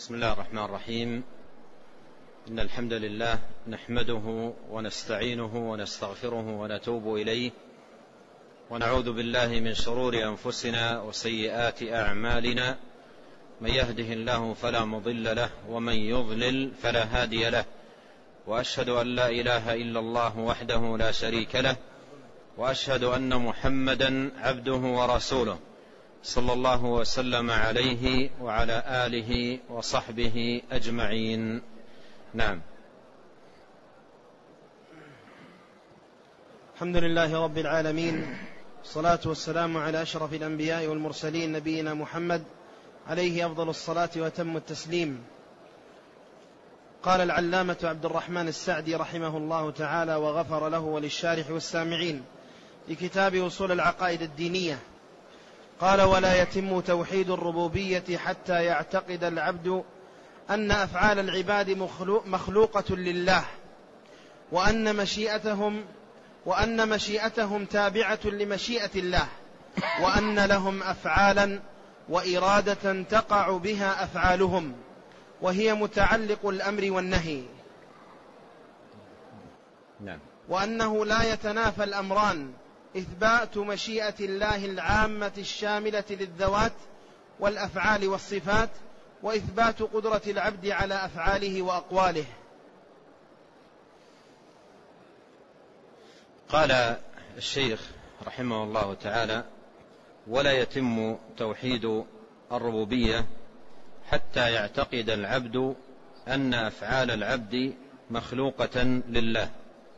بسم الله الرحمن الرحيم. إن الحمد لله نحمده ونستعينه ونستغفره ونتوب إليه، ونعوذ بالله من شرور أنفسنا وسيئات أعمالنا. من يهده الله فلا مضل له، ومن يضلل فلا هادي له، وأشهد أن لا إله إلا الله وحده لا شريك له، وأشهد أن محمدا عبده ورسوله، صلى الله وسلم عليه وعلى آله وصحبه أجمعين. نعم. الحمد لله رب العالمين، الصلاة والسلام على أشرف الأنبياء والمرسلين، نبينا محمد عليه أفضل الصلاة وتم التسليم. قال العلامة عبد الرحمن السعدي رحمه الله تعالى وغفر له وللشارح والسامعين في كتاب أصول العقائد الدينية، قال: ولا يتم توحيد الربوبية حتى يعتقد العبد أن أفعال العباد مخلوقة لله، وأن مشيئتهم تابعة لمشيئة الله، وأن لهم أفعالا وإرادة تقع بها أفعالهم، وهي متعلق الأمر والنهي. نعم. وأنه لا يتنافى الأمران: إثبات مشيئة الله العامة الشاملة للذوات والأفعال والصفات، وإثبات قدرة العبد على أفعاله وأقواله. قال الشيخ رحمه الله تعالى: ولا يتم توحيد الربوبية حتى يعتقد العبد أن أفعال العبد مخلوقة لله.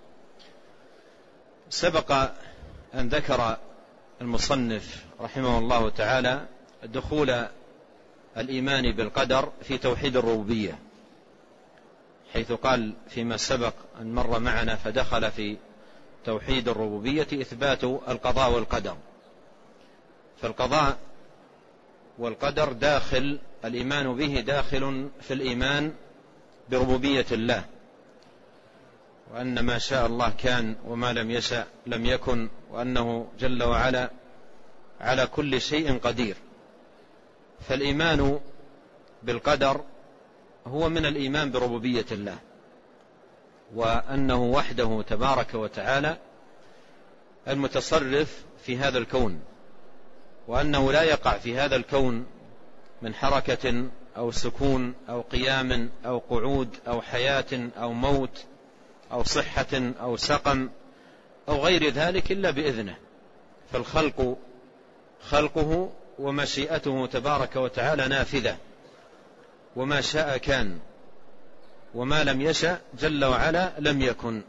سبق أن ذكر المصنف رحمه الله تعالى دخول الإيمان بالقدر في توحيد الربوبية، حيث قال فيما سبق أن مر معنا: فدخل في توحيد الربوبية إثبات القضاء والقدر. فالقضاء والقدر داخل الإيمان به، داخل في الإيمان بربوبية الله، وأن ما شاء الله كان وما لم يشأ لم يكن، وأنه جل وعلا على كل شيء قدير. فالإيمان بالقدر هو من الإيمان بربوبية الله، وأنه وحده تبارك وتعالى المتصرف في هذا الكون، وأنه لا يقع في هذا الكون من حركة أو سكون أو قيام أو قعود أو حياة أو موت أو صحة أو سقم أو غير ذلك إلا بإذنه. فالخلق خلقه، ومشيئته تبارك وتعالى نافذة، وما شاء كان، وما لم يشأ جل وعلا لم يكن.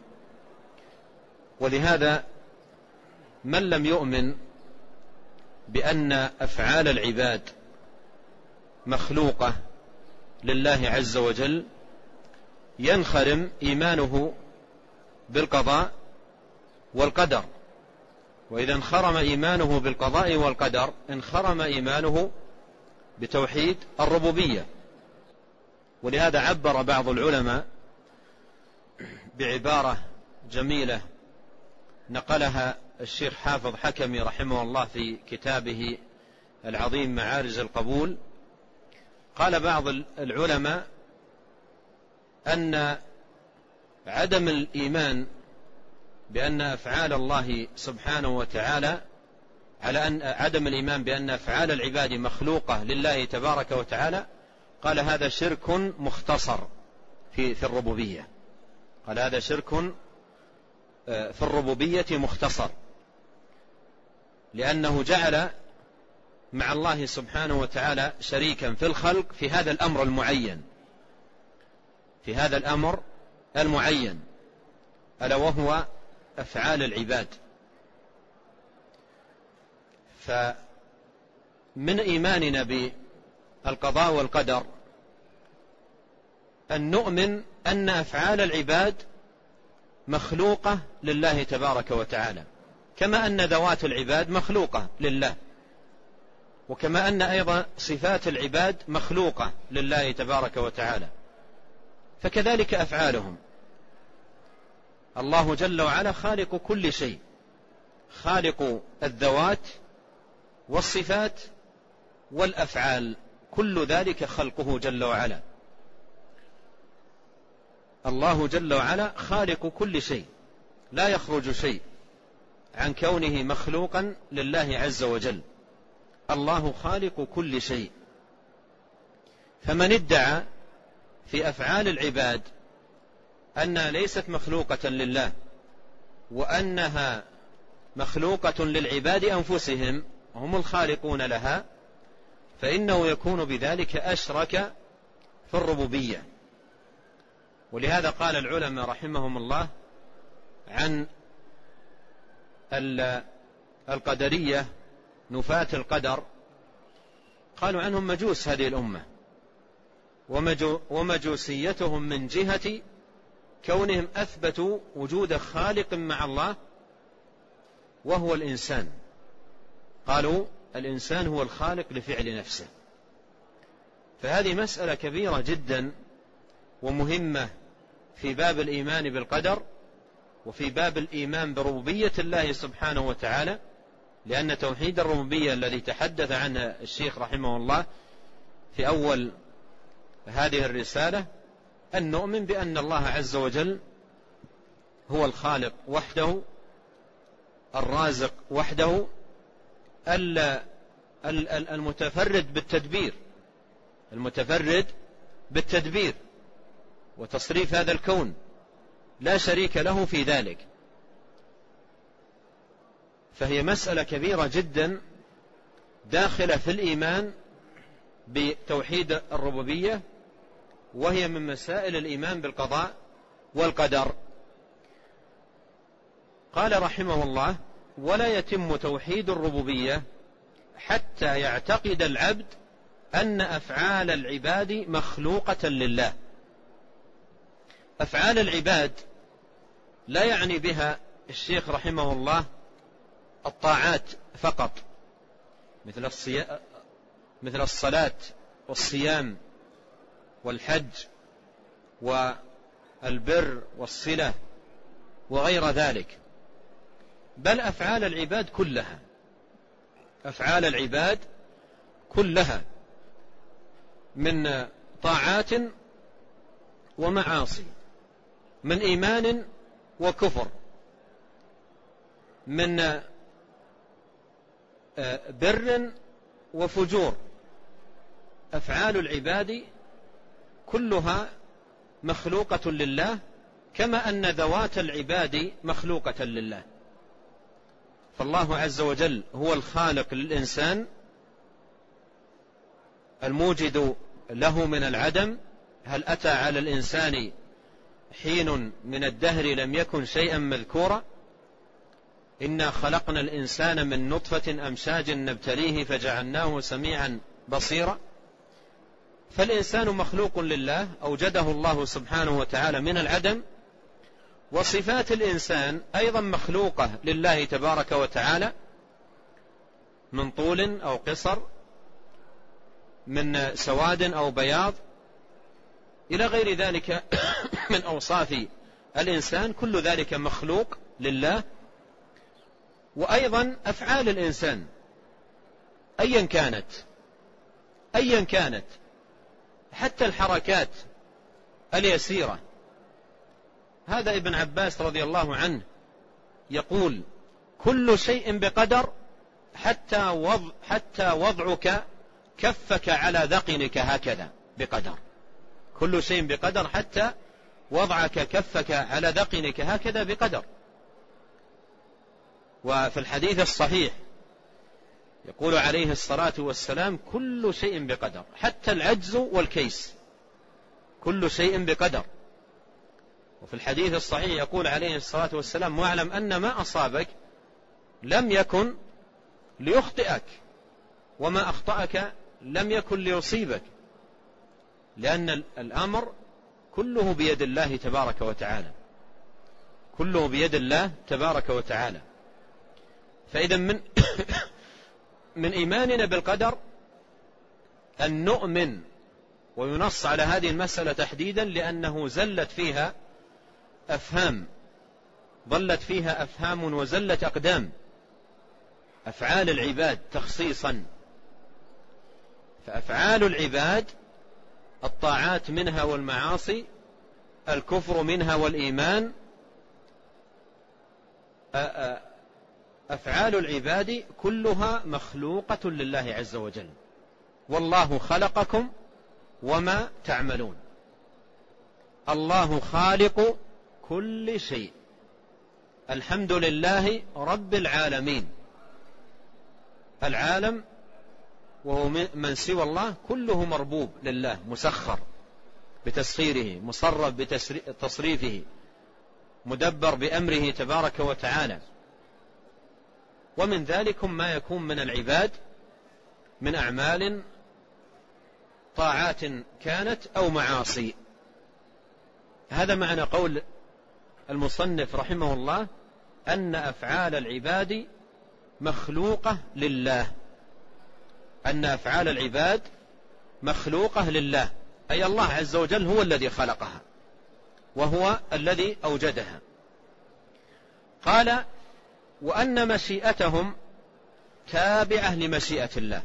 ولهذا من لم يؤمن بأن أفعال العباد مخلوقة لله عز وجل ينخرم إيمانه بالقضاء والقدر. وإذا انخرم إيمانه بالقضاء والقدر انخرم إيمانه بتوحيد الربوبية. ولهذا عبر بعض العلماء بعبارة جميلة نقلها الشيخ حافظ حكمي رحمه الله في كتابه العظيم معارج القبول. قال بعض العلماء أن عدم الإيمان بأن أفعال الله سبحانه وتعالى، على أن عدم الإيمان بأن أفعال العباد مخلوقة لله تبارك وتعالى، قال هذا شرك مختصر في الربوبية. قال هذا شرك في الربوبية مختصر، لأنه جعل مع الله سبحانه وتعالى شريكا في الخلق في هذا الأمر المعين، في هذا الأمر المعين، ألا وهو أفعال العباد. فمن إيماننا بالقضاء والقدر أن نؤمن أن أفعال العباد مخلوقة لله تبارك وتعالى، كما أن ذوات العباد مخلوقة لله، وكما أن أيضا صفات العباد مخلوقة لله تبارك وتعالى، فكذلك أفعالهم. الله جل وعلا خالق كل شيء، خالق الذوات والصفات والأفعال، كل ذلك خلقه جل وعلا. الله جل وعلا خالق كل شيء، لا يخرج شيء عن كونه مخلوقا لله عز وجل. الله خالق كل شيء. فمن ادعى في أفعال العباد أنها ليست مخلوقة لله وأنها مخلوقة للعباد أنفسهم هم الخالقون لها، فإنه يكون بذلك أشرك في الربوبية. ولهذا قال العلماء رحمهم الله عن القدرية نفاة القدر، قالوا عنهم مجوس هذه الأمة، ومجوسيتهم من جهة كونهم أثبتوا وجود خالق مع الله وهو الإنسان. قالوا الإنسان هو الخالق لفعل نفسه. فهذه مسألة كبيرة جدا ومهمة في باب الإيمان بالقدر وفي باب الإيمان بربوبية الله سبحانه وتعالى، لأن توحيد الربوبية الذي تحدث عنه الشيخ رحمه الله في أول هذه الرسالة أن نؤمن بأن الله عز وجل هو الخالق وحده، الرازق وحده، المتفرد بالتدبير وتصريف هذا الكون، لا شريك له في ذلك. فهي مسألة كبيرة جدا داخلة في الإيمان بتوحيد الربوبية، وهي من مسائل الإيمان بالقضاء والقدر. قال رحمه الله: ولا يتم توحيد الربوبية حتى يعتقد العبد أن أفعال العباد مخلوقة لله. أفعال العباد لا يعني بها الشيخ رحمه الله الطاعات فقط، مثل الصلاة والصيام والحج والبر والصلة وغير ذلك، بل أفعال العباد كلها، أفعال العباد كلها من طاعات ومعاصي، من إيمان وكفر، من بر وفجور، أفعال العباد كلها مخلوقة لله، كما أن ذوات العباد مخلوقة لله. فالله عز وجل هو الخالق للإنسان، الموجد له من العدم. هل أتى على الإنسان حين من الدهر لم يكن شيئا مذكورا؟ إنا خلقنا الإنسان من نطفة أمشاج نبتليه فجعلناه سميعا بصيرا. فالإنسان مخلوق لله، أوجده الله سبحانه وتعالى من العدم، وصفات الإنسان أيضا مخلوقة لله تبارك وتعالى، من طول أو قصر، من سواد أو بياض، إلى غير ذلك من أوصاف الإنسان، كل ذلك مخلوق لله. وأيضا أفعال الإنسان أيا كانت، حتى الحركات اليسيرة. هذا ابن عباس رضي الله عنه يقول: كل شيء بقدر حتى وضعك كفك على ذقنك هكذا بقدر. كل شيء بقدر حتى وضعك كفك على ذقنك هكذا بقدر. وفي الحديث الصحيح يقول عليه الصلاة والسلام: كل شيء بقدر، حتى العجز والكيس، كل شيء بقدر. وفي الحديث الصحيح يقول عليه الصلاة والسلام: واعلم أن ما أصابك لم يكن ليخطئك، وما أخطأك لم يكن ليصيبك، لأن الأمر كله بيد الله تبارك وتعالى، كله بيد الله تبارك وتعالى. فإذا من إيماننا بالقدر أن نؤمن، وينص على هذه المسألة تحديدا لأنه ضلت فيها أفهام وزلت أقدام. أفعال العباد تخصيصا، فأفعال العباد الطاعات منها والمعاصي الكفر منها والإيمان أفعال العباد كلها مخلوقة لله عز وجل، والله خلقكم وما تعملون. الله خالق كل شيء، الحمد لله رب العالمين. العالم وهو من سوى الله كله مربوب لله، مسخر بتسخيره، مصرف بتصريفه، مدبر بأمره تبارك وتعالى. ومن ذلك ما يكون من العباد من أعمال طاعات كانت أو معاصي. هذا معنى قول المصنف رحمه الله أن أفعال العباد مخلوقة لله، أن أفعال العباد مخلوقة لله، أي الله عز وجل هو الذي خلقها وهو الذي أوجدها. قال وأن مشيئتهم تابعة لمشيئة الله.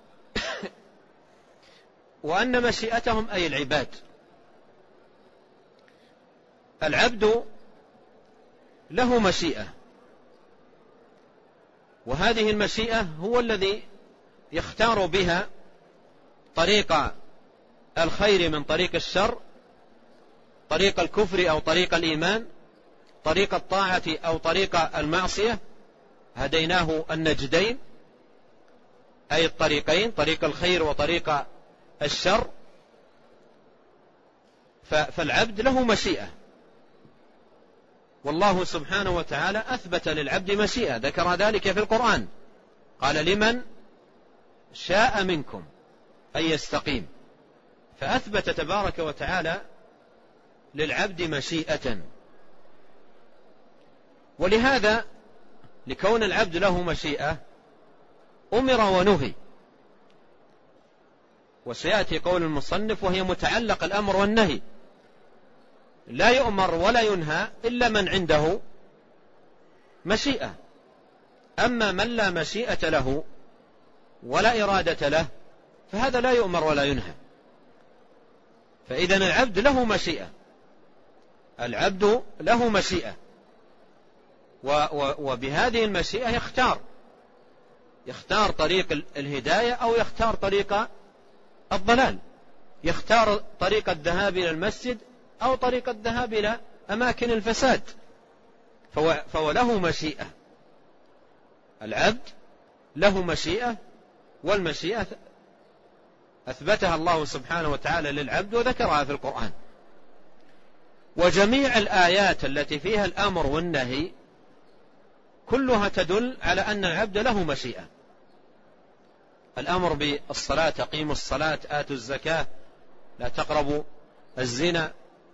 وأن مشيئتهم أي العباد، العبد له مشيئة، وهذه المشيئة هو الذي يختار بها طريق الخير من طريق الشر، طريق الكفر أو طريق الإيمان، طريق الطاعة أو طريق المعصية. هديناه النجدين، أي الطريقين، طريق الخير وطريق الشر. فالعبد له مشيئة، والله سبحانه وتعالى أثبت للعبد مشيئة، ذكر ذلك في القرآن، قال لمن شاء منكم أن يستقيم. فأثبت تبارك وتعالى للعبد مشيئة. ولهذا لكون العبد له مشيئة أمر ونهي، وسيأتي قول المصنف وهي متعلق الأمر والنهي. لا يؤمر ولا ينهى إلا من عنده مشيئة، أما من لا مشيئة له ولا إرادة له فهذا لا يؤمر ولا ينهى. فإذن العبد له مشيئة، العبد له مشيئة، وبهذه المشيئة يختار طريق الهداية أو يختار طريق الضلال، يختار طريق الذهاب إلى المسجد أو طريق الذهاب إلى أماكن الفساد. فهو له مشيئة، العبد له مشيئة، والمشيئة أثبتها الله سبحانه وتعالى للعبد وذكرها في القرآن. وجميع الآيات التي فيها الأمر والنهي كلها تدل على أن العبد له مشيئة. الأمر بالصلاة، أقيموا الصلاة، آتوا الزكاة، لا تقربوا الزنا،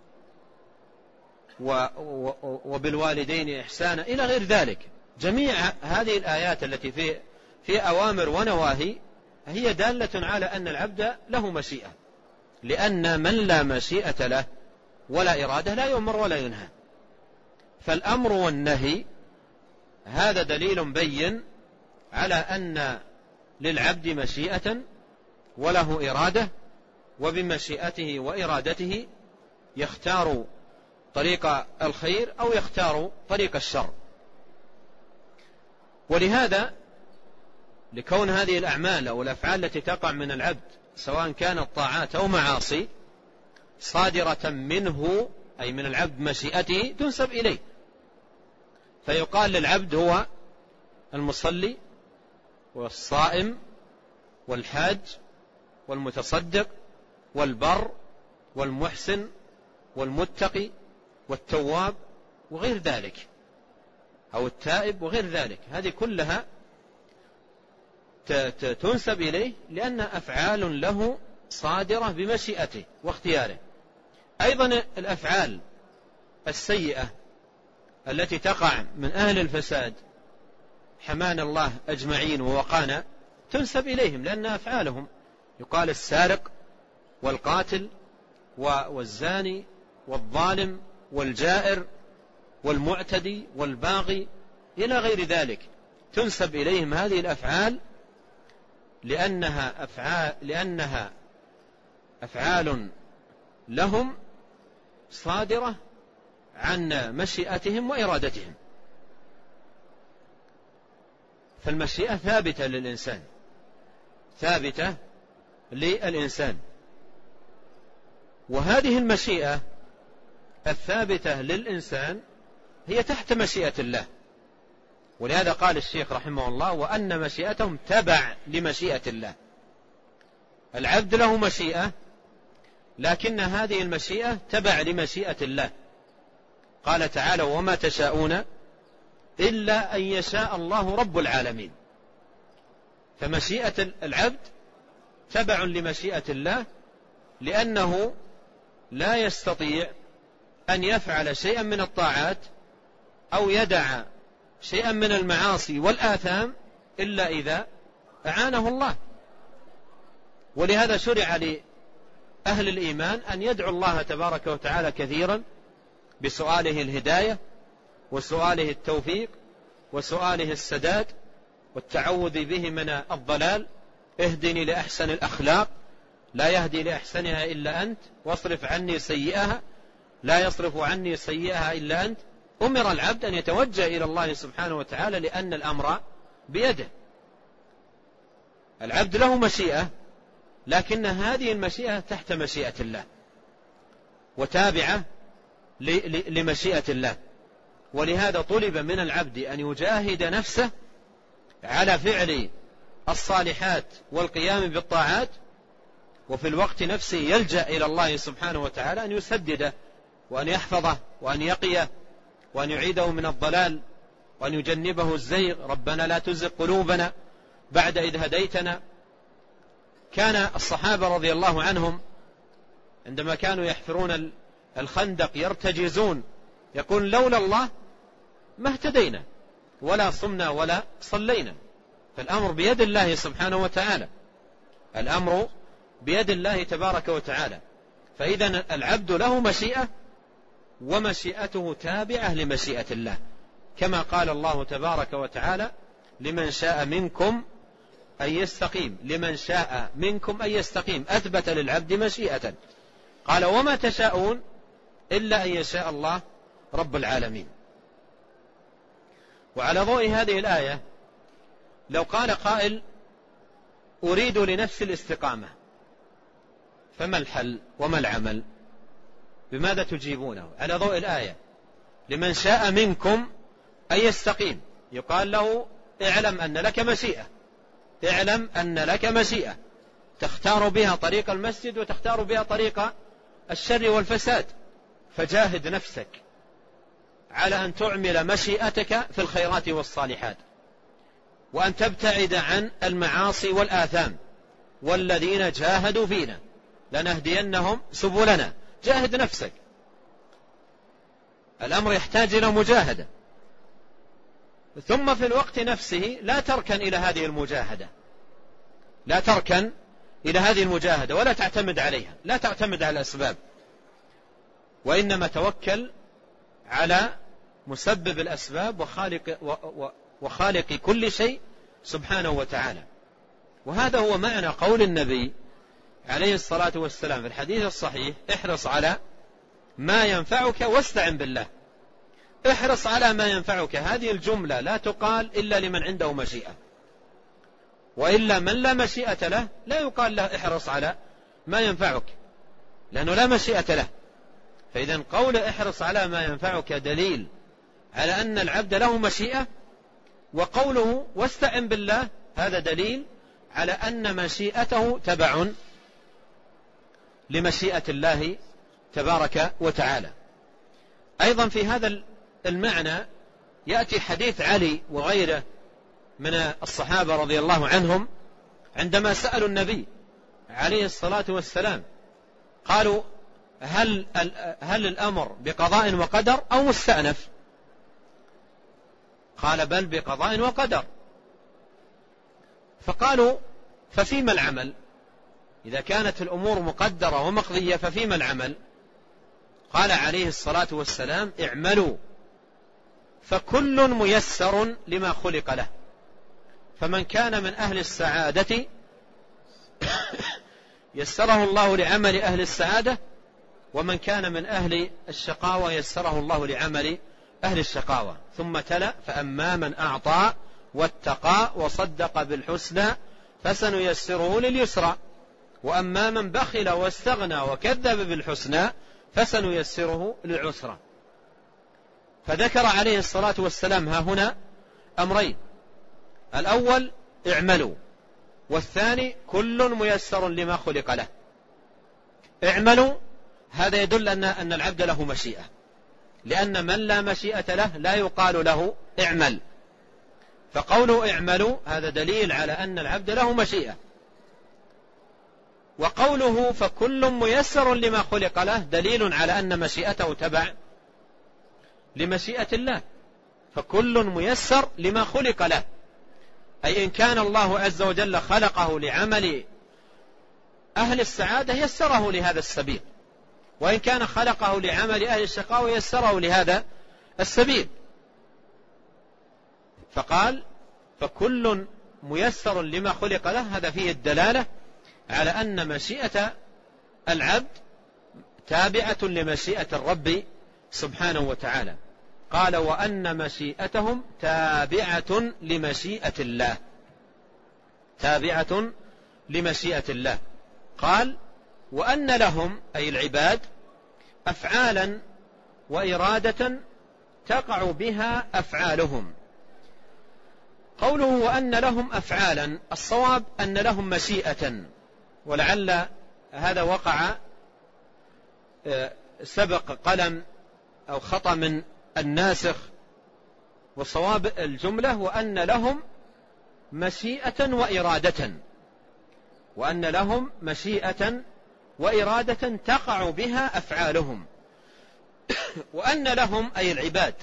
وبالوالدين إحسانا، إلى غير ذلك. جميع هذه الآيات التي في أوامر ونواهي هي دالة على أن العبد له مشيئة، لأن من لا مشيئة له ولا إرادة لا يؤمر ولا ينهى. فالأمر والنهي هذا دليل بين على أن للعبد مشيئة وله إرادة، وبمشيئته وإرادته يختار طريق الخير أو يختار طريق الشر. ولهذا لكون هذه الأعمال أو الأفعال التي تقع من العبد سواء كانت طاعات أو معاصي صادرة منه أي من العبد مشيئته تنسب إليه، فيقال للعبد هو المصلي والصائم والحاج والمتصدق والبر والمحسن والمتقي والتواب وغير ذلك، أو التائب وغير ذلك. هذه كلها تنسب إليه لأن أفعال له صادرة بمشيئته واختياره. أيضا الأفعال السيئة التي تقع من أهل الفساد حمانا الله أجمعين ووقانا تنسب إليهم لأن أفعالهم، يقال السارق والقاتل والزاني والظالم والجائر والمعتدي والباغي إلى غير ذلك، تنسب إليهم هذه الأفعال لأنها أفعال لهم صادرة عن مشيئتهم وإرادتهم. فالمشيئة ثابتة للإنسان، ثابتة للإنسان، وهذه المشيئة الثابتة للإنسان هي تحت مشيئة الله. ولهذا قال الشيخ رحمه الله: وأن مشيئتهم تبع لمشيئة الله. العبد له مشيئة، لكن هذه المشيئة تبع لمشيئة الله. قال تعالى: وما تشاءون إلا أن يشاء الله رب العالمين. فمشيئة العبد تبع لمشيئة الله، لأنه لا يستطيع أن يفعل شيئا من الطاعات أو يدع شيئا من المعاصي والآثام إلا إذا أعانه الله. ولهذا شرع لأهل الإيمان أن يدعو الله تبارك وتعالى كثيرا بسؤاله الهداية وسؤاله التوفيق وسؤاله السداد والتعوذ به من الضلال. اهدني لأحسن الأخلاق لا يهدي لأحسنها إلا أنت، واصرف عني سيئها لا يصرف عني سيئها إلا أنت. أمر العبد أن يتوجه إلى الله سبحانه وتعالى، لأن الأمر بيده. العبد له مشيئة، لكن هذه المشيئة تحت مشيئة الله وتابعة لمشيئة الله. ولهذا طلب من العبد أن يجاهد نفسه على فعل الصالحات والقيام بالطاعات، وفي الوقت نفسه يلجأ إلى الله سبحانه وتعالى أن يسدده وأن يحفظه وأن يقيه وأن يعيده من الضلال وأن يجنبه الزيغ. ربنا لا تزغ قلوبنا بعد إذ هديتنا. كان الصحابة رضي الله عنهم عندما كانوا يحفرون الخندق يرتجزون، يقول: لولا الله ما اهتدينا ولا صمنا ولا صلينا. فالأمر بيد الله سبحانه وتعالى، الأمر بيد الله تبارك وتعالى. فإذا العبد له مشيئة، ومشيئته تابعة لمشيئة الله، كما قال الله تبارك وتعالى: لمن شاء منكم أن يستقيم. لمن شاء منكم أن يستقيم، أثبت للعبد مشيئة. قال: وما تشاءون إلا أن يشاء الله رب العالمين. وعلى ضوء هذه الآية لو قال قائل: أريد لنفسي الاستقامة، فما الحل وما العمل؟ بماذا تجيبونه؟ على ضوء الآية لمن شاء منكم أن يستقيم، يقال له: اعلم أن لك مشيئة، اعلم أن لك مشيئة تختار بها طريق المسجد وتختار بها طريق الشر والفساد، فجاهد نفسك على أن تعمل مشيئتك في الخيرات والصالحات، وأن تبتعد عن المعاصي والآثام. والذين جاهدوا فينا لنهدينهم سبلنا. جاهد نفسك، الأمر يحتاج إلى مجاهدة. ثم في الوقت نفسه لا تركن إلى هذه المجاهدة، لا تركن إلى هذه المجاهدة ولا تعتمد عليها، لا تعتمد على الأسباب، وإنما توكل على مسبب الأسباب وخالق كل شيء سبحانه وتعالى. وهذا هو معنى قول النبي عليه الصلاة والسلام في الحديث الصحيح: احرص على ما ينفعك واستعن بالله. احرص على ما ينفعك، هذه الجملة لا تقال إلا لمن عنده مشيئة، وإلا من لا مشيئة له لا يقال له احرص على ما ينفعك، لأنه لا مشيئة له. فإذا قول احرص على ما ينفعك دليل على أن العبد له مشيئة، وقوله واستعن بالله هذا دليل على أن مشيئته تبع لمشيئة الله تبارك وتعالى. أيضا في هذا المعنى يأتي حديث علي وغيره من الصحابة رضي الله عنهم عندما سألوا النبي عليه الصلاة والسلام، قالوا: هل الأمر بقضاء وقدر أو مستأنف؟ قال: بل بقضاء وقدر. فقالوا: ففيما العمل؟ إذا كانت الأمور مقدرة ومقضية ففيما العمل؟ قال عليه الصلاة والسلام: اعملوا فكل ميسر لما خلق له، فمن كان من أهل السعادة يسره الله لعمل أهل السعادة، ومن كان من أهل الشقاوة يسره الله لعمل أهل الشقاوة. ثم تلا فأما من أعطى واتقى وصدق بالحسنى فسنيسره لليسرى وأما من بخل واستغنى وكذب بالحسنى فسنيسره للعسرى. فذكر عليه الصلاة والسلام ها هنا أمرين: الأول اعملوا، والثاني كل ميسر لما خلق له. اعملوا هذا يدل أن العبد له مشيئة، لأن من لا مشيئة له لا يقال له اعمل، فقوله اعملوا هذا دليل على أن العبد له مشيئة. وقوله فكل ميسر لما خلق له دليل على أن مشيئته تبع لمشيئة الله، فكل ميسر لما خلق له، أي إن كان الله عز وجل خلقه لعمل أهل السعادة يسره لهذا السبيل، وإن كان خلقه لعمل أهل الشقاوة يسره لهذا السبيل. فقال فكل ميسر لما خلق له، هذا فيه الدلالة على أن مشيئة العبد تابعة لمشيئة الرب سبحانه وتعالى. قال وأن مشيئتهم تابعة لمشيئة الله، تابعة لمشيئة الله. قال وأن لهم أي العباد أفعالا وإرادة تقع بها أفعالهم. قوله وأن لهم أفعالا، الصواب أن لهم مشيئة، ولعل هذا وقع سبق قلم أو خطأ من الناسخ، وصواب الجملة وأن لهم مشيئة وإرادة، وأن لهم مشيئة وإرادة تقع بها أفعالهم. وأن لهم أي العباد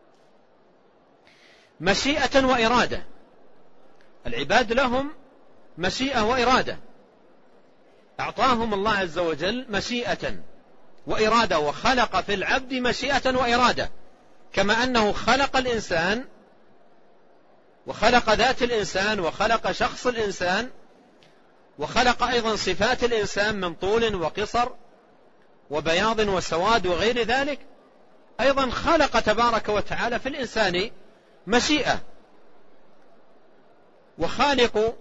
مشيئة وإرادة، العباد لهم مشيئة وإرادة، أعطاهم الله عز وجل مشيئة وإرادة، وخلق في العبد مشيئة وإرادة، كما أنه خلق الإنسان وخلق ذات الإنسان وخلق شخص الإنسان وخلق أيضا صفات الإنسان من طول وقصر وبياض وسواد وغير ذلك. أيضا خلق تبارك وتعالى في الإنسان مشيئة، وخالق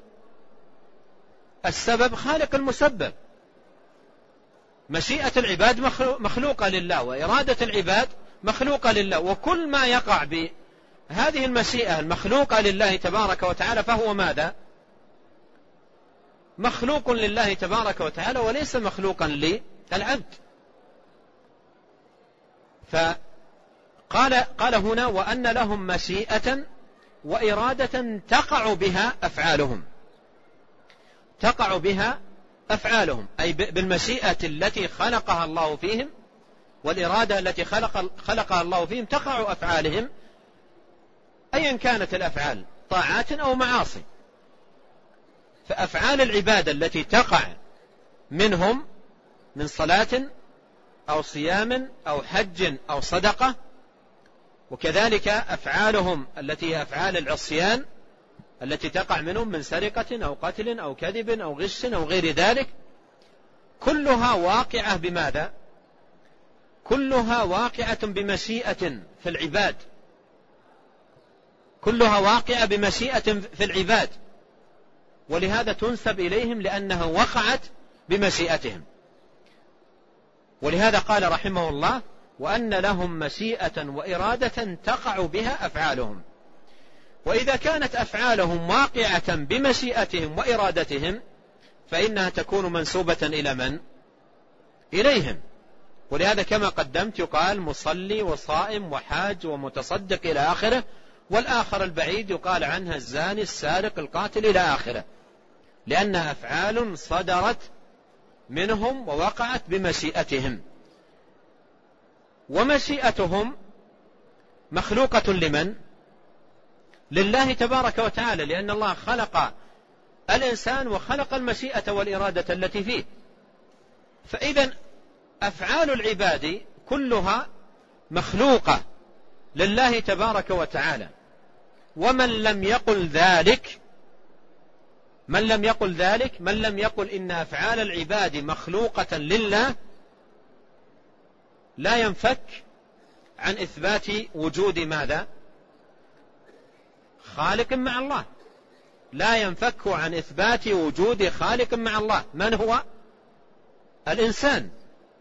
السبب خالق المسبب. مشيئة العباد مخلوقة لله، وإرادة العباد مخلوقة لله، وكل ما يقع بهذه المشيئة المخلوقة لله تبارك وتعالى فهو ماذا؟ مخلوق لله تبارك وتعالى وليس مخلوقا للعبد. فقال هنا وأن لهم مشيئة وإرادة تقع بها أفعالهم، تقع بها أفعالهم أي بالمشيئة التي خلقها الله فيهم والإرادة التي خلقها الله فيهم تقع أفعالهم، أيا كانت الأفعال طاعات أو معاصي. فأفعال العبادة التي تقع منهم من صلاة أو صيام أو حج أو صدقة، وكذلك أفعالهم التي هي أفعال العصيان التي تقع منهم من سرقة أو قتل أو كذب أو غش أو غير ذلك، كلها واقعة بماذا؟ كلها واقعة بمشيئة في العباد، كلها واقعة بمشيئة في العباد، ولهذا تنسب إليهم لأنها وقعت بمشيئتهم. ولهذا قال رحمه الله وأن لهم مشيئة وإرادة تقع بها أفعالهم. وإذا كانت أفعالهم واقعة بمشيئتهم وإرادتهم فإنها تكون منسوبة إلى من؟ إليهم. ولهذا كما قدمت يقال مصلي وصائم وحاج ومتصدق إلى آخره، والآخر البعيد يقال عنها الزاني السارق القاتل إلى آخره، لأنها أفعال صدرت منهم ووقعت بمشيئتهم. ومشيئتهم مخلوقة لمن؟ لله تبارك وتعالى، لأن الله خلق الإنسان وخلق المشيئة والإرادة التي فيه. فإذا أفعال العباد كلها مخلوقة لله تبارك وتعالى. ومن لم يقل ذلك، من لم يقل إن أفعال العباد مخلوقة لله، لا ينفك عن إثبات وجود ماذا؟ خالق مع الله، لا ينفك عن إثبات وجود خالق مع الله. من هو؟ الإنسان.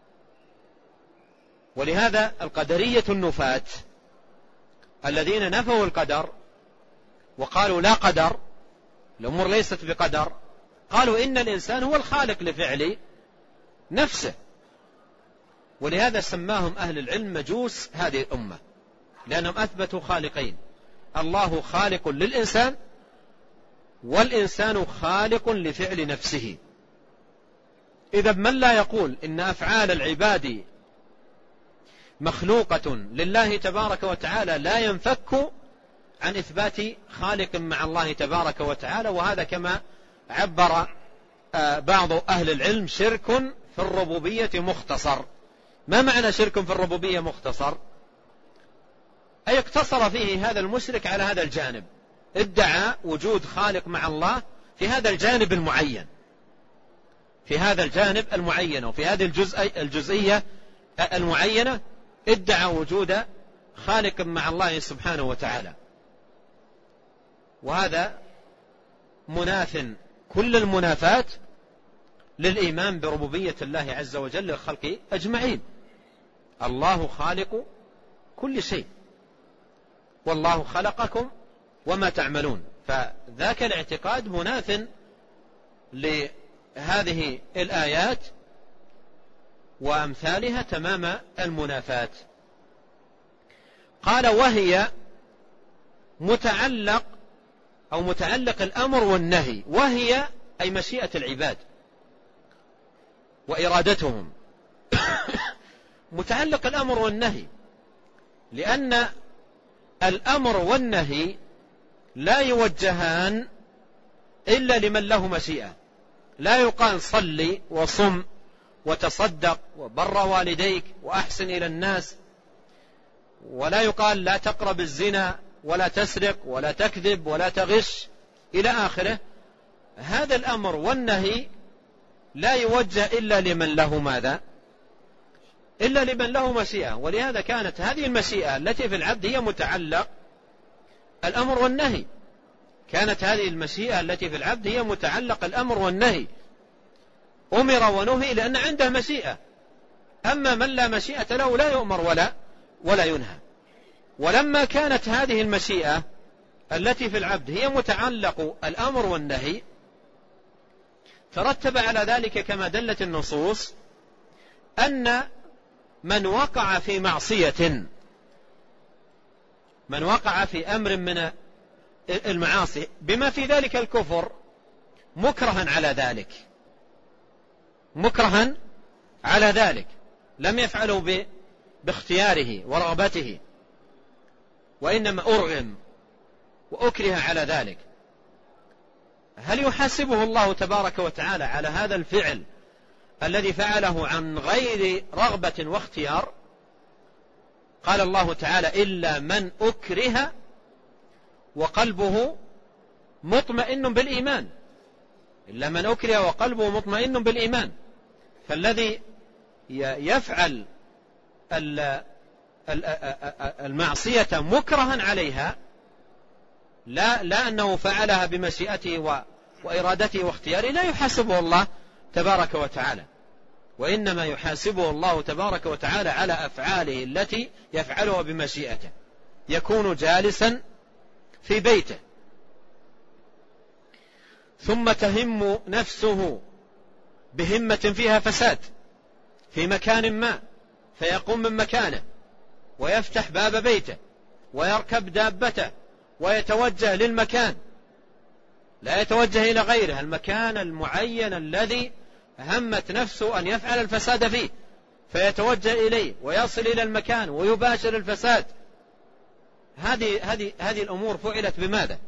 ولهذا القدرية النفاة الذين نفوا القدر وقالوا لا قدر، الأمور ليست بقدر، قالوا إن الإنسان هو الخالق لفعل نفسه. ولهذا سماهم أهل العلم مجوس هذه الأمة، لأنهم أثبتوا خالقين، الله خالق للإنسان والإنسان خالق لفعل نفسه. إذا من لا يقول إن أفعال العباد مخلوقة لله تبارك وتعالى لا ينفك عن إثبات خالق مع الله تبارك وتعالى. وهذا كما عبر بعض أهل العلم شرك في الربوبية مختصر. ما معنى شرك في الربوبية مختصر؟ أي اقتصر فيه هذا المشرك على هذا الجانب، ادعى وجود خالق مع الله في هذا الجانب المعين، في هذا الجانب المعين وفي هذه الجزئية المعينة ادعى وجود خالق مع الله سبحانه وتعالى. وهذا مناف كل المنافات للإيمان بربوبية الله عز وجل للخلق أجمعين. الله خالق كل شيء والله خلقكم وما تعملون، فذاك الاعتقاد مناف لهذه الآيات وأمثالها تمام المنافات. قال وهي متعلق أو متعلق الأمر والنهي، وهي أي مشيئة العباد وإرادتهم متعلق الأمر والنهي، لأن الأمر والنهي لا يوجهان إلا لمن له مشيئة. لا يقال صلي وصم وتصدق وبر والديك وأحسن إلى الناس، ولا يقال لا تقرب الزنا ولا تسرق ولا تكذب ولا تغش إلى آخره. هذا الأمر والنهي لا يوجه إلا لمن له ماذا؟ إلا لمن له مشيئة. ولهذا كانت هذه المشيئة التي في العبد هي متعلق الأمر والنهي، كانت هذه المشيئة التي في العبد هي متعلق الأمر والنهي، أمر ونهي لأن عنده مشيئة. أما من لا مشيئة له لا يؤمر ولا ينهى. ولما كانت هذه المشيئة التي في العبد هي متعلق الأمر والنهي، ترتب على ذلك كما دلت النصوص أن من وقع في معصية، من وقع في أمر من المعاصي بما في ذلك الكفر مكرها على ذلك، مكرها على ذلك، لم يفعله باختياره ورغبته، وإنما أرغم وأكره على ذلك، هل يحاسبه الله تبارك وتعالى على هذا الفعل الذي فعله عن غير رغبة واختيار؟ قال الله تعالى إلا من أكره وقلبه مطمئن بالإيمان، إلا من أكره وقلبه مطمئن بالإيمان. فالذي يفعل المعصية مكرها عليها لا أنه فعلها بمشيئته وإرادته واختياره لا يحاسبه الله تبارك وتعالى، وإنما يحاسبه الله تبارك وتعالى على أفعاله التي يفعلها بمشيئته. يكون جالسا في بيته ثم تهم نفسه بهمة فيها فساد في مكان ما، فيقوم من مكانه ويفتح باب بيته ويركب دابته ويتوجه للمكان، لا يتوجه إلى غيره، المكان المعين الذي همت نفسه أن يفعل الفساد فيه، فيتوجه إليه ويصل إلى المكان ويباشر الفساد. هذه الأمور فعلت بماذا؟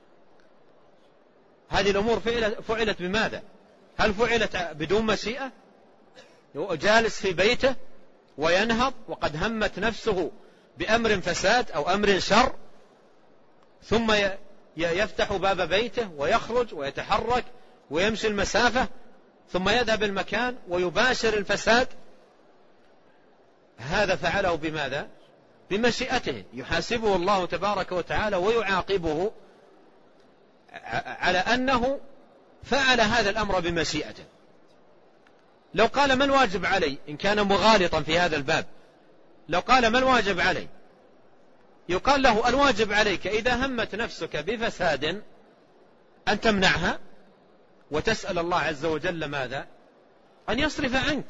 هذه الأمور فعلت بماذا؟ هل فعلت بدون مشيئة؟ جالس في بيته وينهض وقد همت نفسه بأمر فساد أو أمر شر، ثم يفتح باب بيته ويخرج ويتحرك ويمشي المسافة ثم يذهب المكان ويباشر الفساد. هذا فعله بماذا؟ بمشيئته، يحاسبه الله تبارك وتعالى ويعاقبه على أنه فعل هذا الأمر بمشيئته. لو قال ما الواجب علي إن كان مغالطا في هذا الباب، لو قال ما الواجب علي، يقال له الواجب عليك إذا همت نفسك بفساد أن تمنعها وتسأل الله عز وجل ماذا؟ أن يصرف عنك،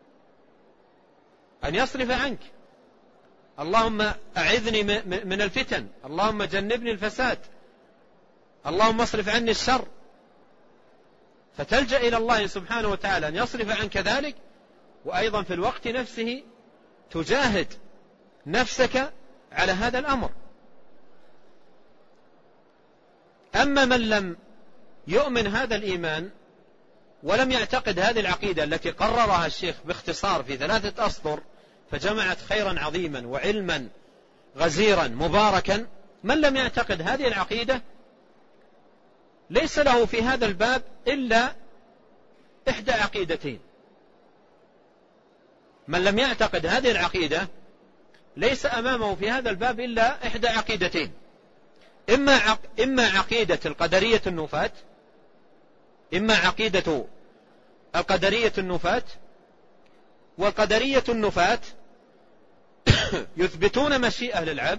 أن يصرف عنك. اللهم أعذني من الفتن، اللهم جنبني الفساد، اللهم اصرف عني الشر. فتلجأ إلى الله سبحانه وتعالى أن يصرف عنك ذلك، وأيضا في الوقت نفسه تجاهد نفسك على هذا الأمر. أما من لم يؤمن هذا الإيمان ولم يعتقد هذه العقيدة التي قررها الشيخ باختصار في 3 أسطر، فجمعت خيرا عظيما وعلما غزيرا مباركا، من لم يعتقد هذه العقيدة ليس له في هذا الباب إلا إحدى عقيدتين. من لم يعتقد هذه العقيدة ليس أمامه في هذا الباب إلا إحدى عقيدتين: إما عقيدة القدرية النفاة، إما عقيدة القدرية النفاة. والقدرية النفاة يثبتون مشيئة للعبد،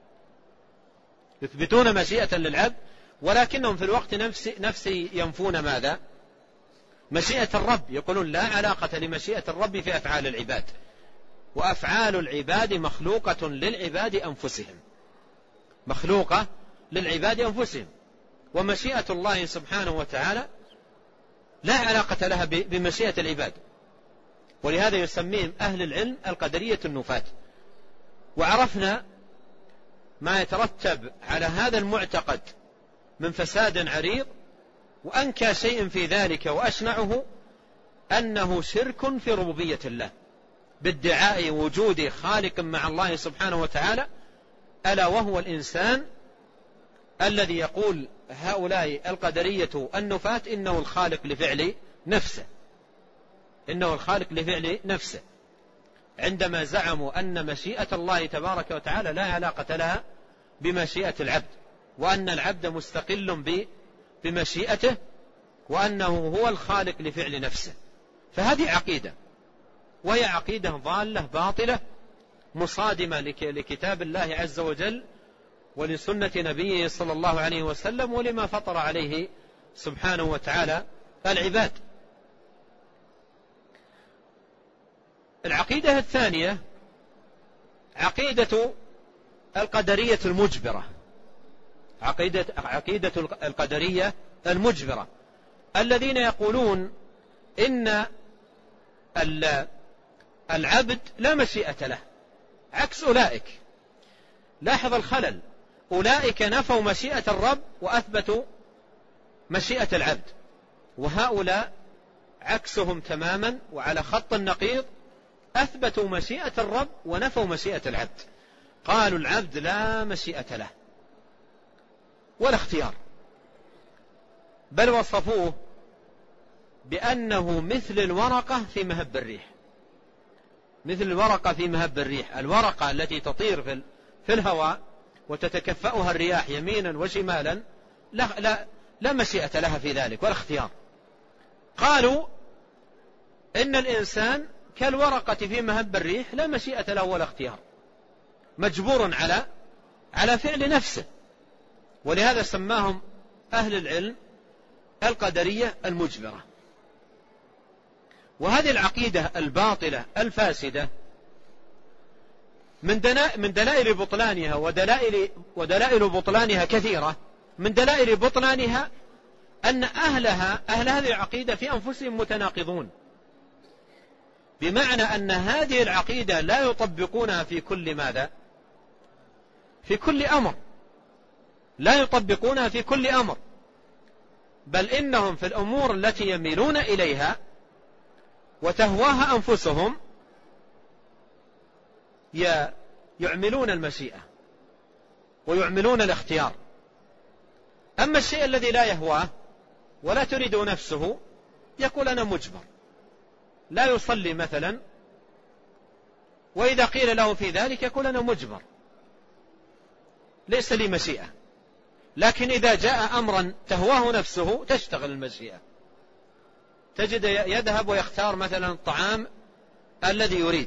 يثبتون مشيئة للعبد، ولكنهم في الوقت نفسه ينفون ماذا؟ مشيئة الرب. يقولون لا علاقة لمشيئة الرب في أفعال العباد، وأفعال العباد مخلوقة للعباد أنفسهم، مخلوقة للعباد أنفسهم، ومشيئة الله سبحانه وتعالى لا علاقة لها بمشيئة العباد. ولهذا يسميهم أهل العلم القدرية النفاة. وعرفنا ما يترتب على هذا المعتقد من فساد عريض، وأنكى شيء في ذلك وأشنعه أنه شرك في ربوبية الله، بادعاء وجود خالق مع الله سبحانه وتعالى، ألا وهو الإنسان الذي يقول هؤلاء القدرية النفاة إنه الخالق لفعل نفسه، إنه الخالق لفعل نفسه، عندما زعموا أن مشيئة الله تبارك وتعالى لا علاقة لها بمشيئة العبد، وأن العبد مستقل بمشيئته، وأنه هو الخالق لفعل نفسه. فهذه عقيدة، وهي عقيدة ضالة باطلة مصادمة لكتاب الله عز وجل ولسنة نبيه صلى الله عليه وسلم، ولما فطر عليه سبحانه وتعالى العباد. العقيدة الثانية عقيدة القدرية المجبرة، عقيدة القدرية المجبرة، الذين يقولون إن العبد لا مشيئة له، عكس أولئك. لاحظ الخلل، أولئك نفوا مشيئة الرب وأثبتوا مشيئة العبد، وهؤلاء عكسهم تماما وعلى خط النقيض، أثبتوا مشيئة الرب ونفوا مشيئة العبد. قالوا العبد لا مشيئة له ولا اختيار، بل وصفوه بأنه مثل الورقة في مهب الريح، مثل الورقة في مهب الريح، الورقة التي تطير في الهواء وتتكفأها الرياح يمينا وشمالا، لا مشيئة لها في ذلك ولا اختيار. قالوا إن الإنسان كالورقة في مهب الريح، لا مشيئة له ولا اختيار، مجبور على فعل نفسه. ولهذا سماهم أهل العلم القدرية المجبرة. وهذه العقيدة الباطلة الفاسدة من دلائل بطلانها، ودلائل بطلانها كثيرة. من دلائل بطلانها أن أهل هذه العقيدة في أنفسهم متناقضون، بمعنى أن هذه العقيدة لا يطبقونها في كل ماذا؟ في كل أمر، لا يطبقونها في كل أمر، بل إنهم في الأمور التي يميلون إليها وتهواها أنفسهم يعملون المشيئة ويعملون الاختيار. أما الشيء الذي لا يهواه ولا تريد نفسه يقول أنا مجبر. لا يصلي مثلا وإذا قيل له في ذلك يقول أنا مجبر ليس لي مشيئة. لكن إذا جاء أمرا تهواه نفسه تشتغل المشيئة، تجد يذهب ويختار مثلا الطعام الذي يريد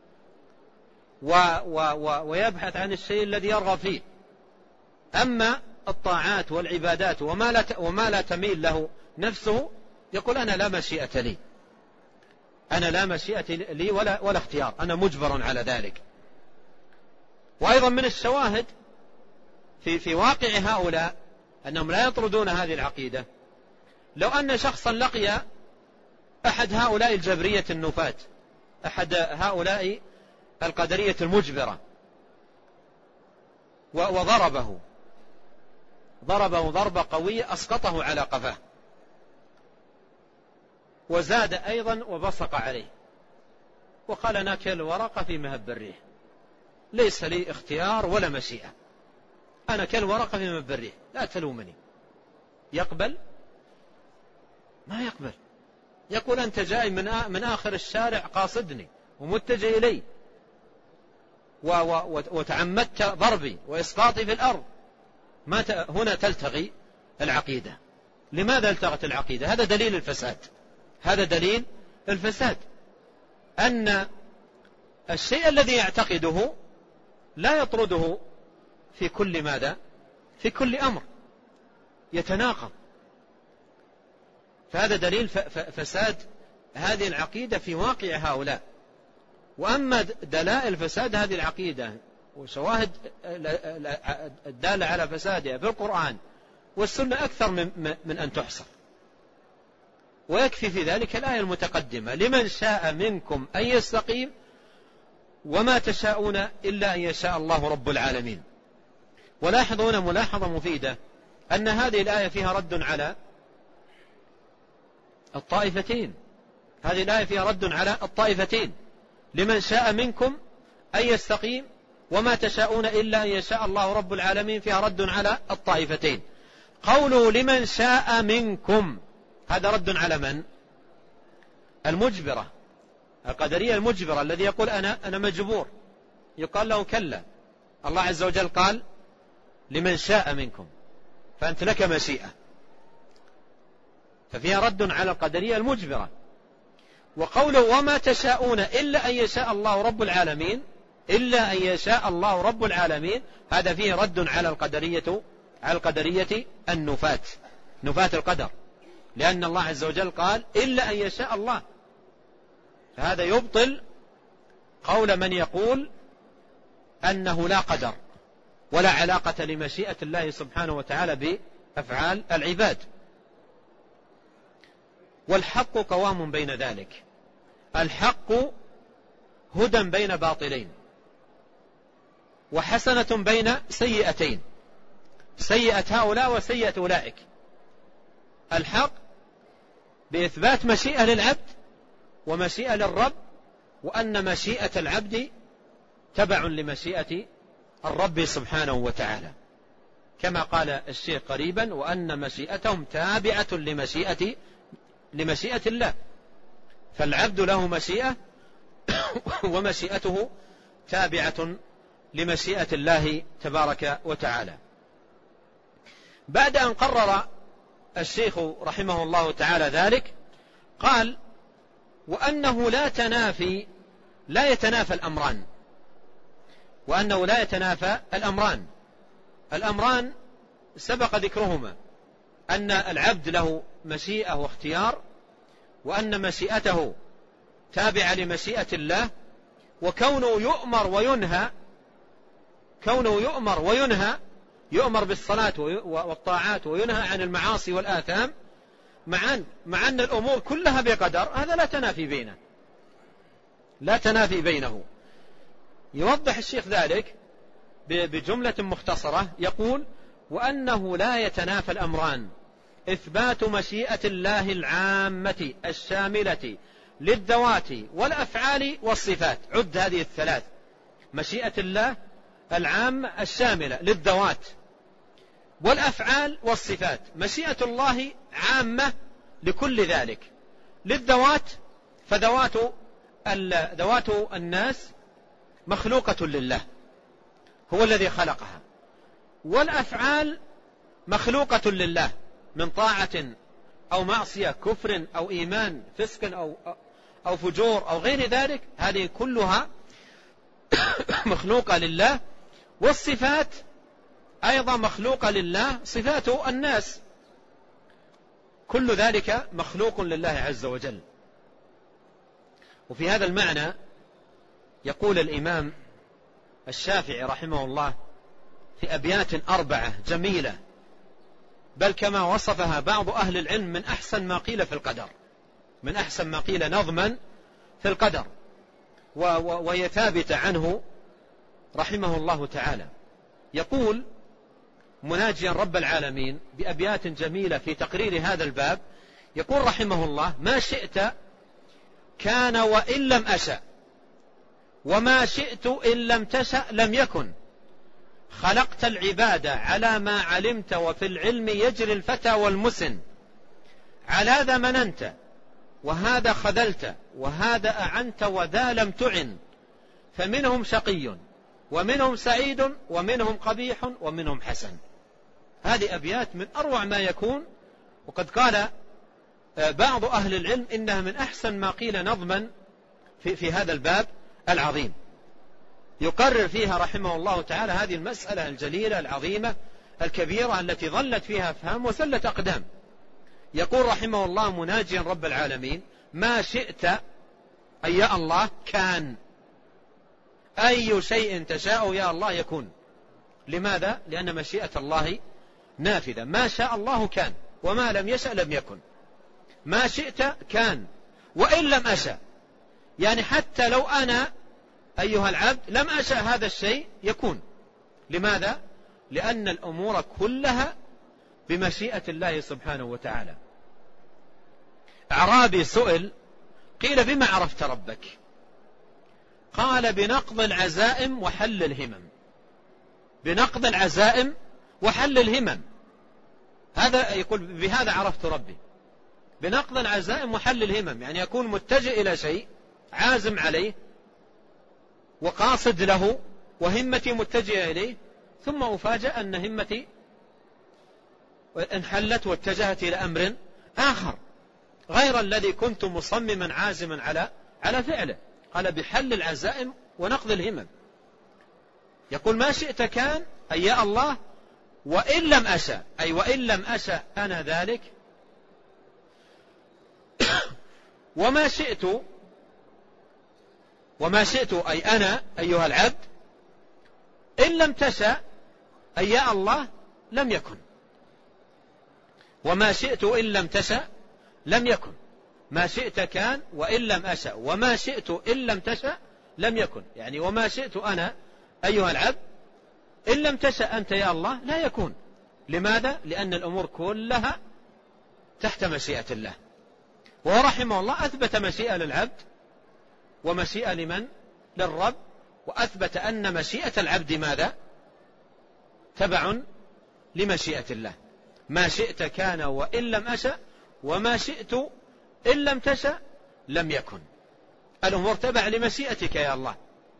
ويبحث عن الشيء الذي يرغب فيه. أما الطاعات والعبادات وما لا تميل له نفسه يقول أنا لا مشيئة لي، أنا لا مشيئة لي ولا اختيار، أنا مجبر على ذلك. وأيضا من الشواهد في واقع هؤلاء أنهم لا يطردون هذه العقيدة. لو أن شخصا لقي أحد هؤلاء الجبرية النفاة، أحد هؤلاء القدرية المجبرة، وضربه ضربة قوية أسقطه على قفاه، وزاد أيضا وبصق عليه وقال ناكل الورقة في مهب الريح، ليس لي اختيار ولا مشيئة، أنا كالورقة في مهب الريح لا تلومني. يقبل؟ ما يقبل. يقول أنت جاي من آخر الشارع قاصدني ومتجه إلي وتعمدت ضربي وإسقاطي في الأرض. هنا تلتغي العقيدة. لماذا التغت العقيدة؟ هذا دليل الفساد. هذا دليل الفساد، أن الشيء الذي يعتقده لا يطرده في كل ماذا؟ في كل أمر، يتناقض. فهذا دليل فساد هذه العقيدة في واقع هؤلاء. وأما دلائل فساد هذه العقيدة وشواهد الدالة على فسادها في القرآن والسنة أكثر من أن تحصر. ويكفي في ذلك الآية المتقدمة: لمن شاء منكم أن يستقيم وما تشاءون إلا أن يشاء الله رب العالمين. ولاحظوا هنا ملاحظة مفيدة، أن هذه الآية فيها رد على الطائفتين. هذه الآية فيها رد على الطائفتين: لمن شاء منكم أن يستقيم وما تشاءون إلا أن يشاء الله رب العالمين، فيها رد على الطائفتين. قوله لمن شاء منكم هذا رد على من؟ المجبرة، القدرية المجبرة، الذي يقول أنا مجبور. يقال له كلا، الله عز وجل قال لمن شاء منكم، فأنت لك مشيئة، ففيها رد على القدرية المجبرة. وقوله وما تشاءون إلا أن يشاء الله رب العالمين، إلا أن يشاء الله رب العالمين، هذا فيه رد على القدرية النفاة، نفاة القدر، لأن الله عز وجل قال إلا أن يشاء الله. فهذا يبطل قول من يقول أنه لا قدر ولا علاقة لمشيئة الله سبحانه وتعالى بأفعال العباد. والحق قوام بين ذلك، الحق هدى بين باطلين، وحسنة بين سيئتين، سيئة هؤلاء وسيئة أولئك. الحق بإثبات مشيئة للعبد ومشيئة للرب، وأن مشيئة العبد تبع لمشيئة الرب سبحانه وتعالى، كما قال الشيخ قريبا: وأن مشيئتهم تابعة لمشيئة الله. فالعبد له مشيئة ومشيئته تابعة لمشيئة الله تبارك وتعالى. بعد أن قرر الشيخ رحمه الله تعالى ذلك، قال: وأنه لا يتنافى الأمران، وأنه لا يتنافى الأمران سبق ذكرهما، أن العبد له مشيئة واختيار، وأن مشيئته تابعة لمشيئة الله، وكونه يؤمر وينهى، يؤمر بالصلاة والطاعات وينهى عن المعاصي والآثام، مع أن الأمور كلها بقدر، هذا لا تنافي بينه. يوضح الشيخ ذلك بجملة مختصرة، يقول: وأنه لا يتنافى الأمران: إثبات مشيئة الله العامة الشاملة للذوات والأفعال والصفات. عد هذه الثلاث: مشيئة الله العامة الشاملة للذوات والأفعال والصفات. مشيئة الله عامة لكل ذلك. للذوات فذوات الناس مخلوقة لله، هو الذي خلقها، والأفعال مخلوقة لله من طاعة أو معصية، كفر أو إيمان، فسق أو فجور أو غير ذلك، هذه كلها مخلوقة لله. والصفات أيضا مخلوقة لله، صفات الناس، كل ذلك مخلوق لله عز وجل. وفي هذا المعنى يقول الإمام الشافعي رحمه الله في أبيات 4 جميلة، بل كما وصفها بعض أهل العلم من أحسن ما قيل في القدر، من أحسن ما قيل نظما في القدر، وهي ثابتة عنه رحمه الله تعالى. يقول مناجيا رب العالمين بأبيات جميلة في تقرير هذا الباب، يقول رحمه الله: ما شئت كان وإن لم أشأ، وما شئت إن لم تشأ لم يكن، خلقت العبادة على ما علمت، وفي العلم يجري الفتى والمسن، على ذا مننت وهذا خذلت، وهذا أعنت وذا لم تعن، فمنهم شقي ومنهم سعيد ومنهم قبيح ومنهم حسن. هذه أبيات من أروع ما يكون، وقد قال بعض أهل العلم إنها من أحسن ما قيل نظما في هذا الباب العظيم. يقرر فيها رحمه الله تعالى هذه المسألة الجليلة العظيمة الكبيرة التي ظلت فيها أفهام وسلت أقدام. يقول رحمه الله مناجيا رب العالمين: ما شئت أي يا الله كان، أي شيء تشاء يا الله يكون. لماذا؟ لأن مشيئة الله نافذة، ما شاء الله كان، وما لم يشأ لم يكن. ما شئت كان وإن لم أشأ، يعني حتى لو أنا أيها العبد لم أشأ هذا الشيء يكون. لماذا؟ لأن الأمور كلها بمشيئة الله سبحانه وتعالى. أعرابي سئل، قيل: بما عرفت ربك؟ قال: بنقض العزائم وحل الهمم. بنقض العزائم وحل الهمم، هذا يقول بهذا عرفت ربي. بنقض العزائم وحل الهمم، يعني يكون متجه إلى شيء، عازم عليه وقاصد له، وهمتي متجهة إليه، ثم أفاجأ أن همتي انحلت واتجهت إلى أمر آخر غير الذي كنت مصمما عازما على فعله. قال: بحل العزائم ونقض الهمم. يقول: ما شئت كان أي يا الله، وإن لم أشأ أي وإن لم أشأ أنا ذلك، وما شئت أي أنا أيها العبد، إن لم تشأ أي يا الله لم يكن. وما شئت إن لم تشأ لم يكن. ما شئت كان وإن لم أشأ، وما شئت إن لم تشأ لم يكن، يعني وما شئت أنا أيها العبد إن لم تشأ أنت يا الله لا يكون. لماذا؟ لأن الأمور كلها تحت مشيئة الله. وهو رحمه الله أثبت مشيئة للعبد ومشيئة لمن؟ للرب، وأثبت أن مشيئة العبد ماذا؟ تبع لمشيئة الله. ما شئت كان وإن لم أشأ، وما شئت إن لم تشأ لم يكن. الأمور تبع لمشيئتك يا الله.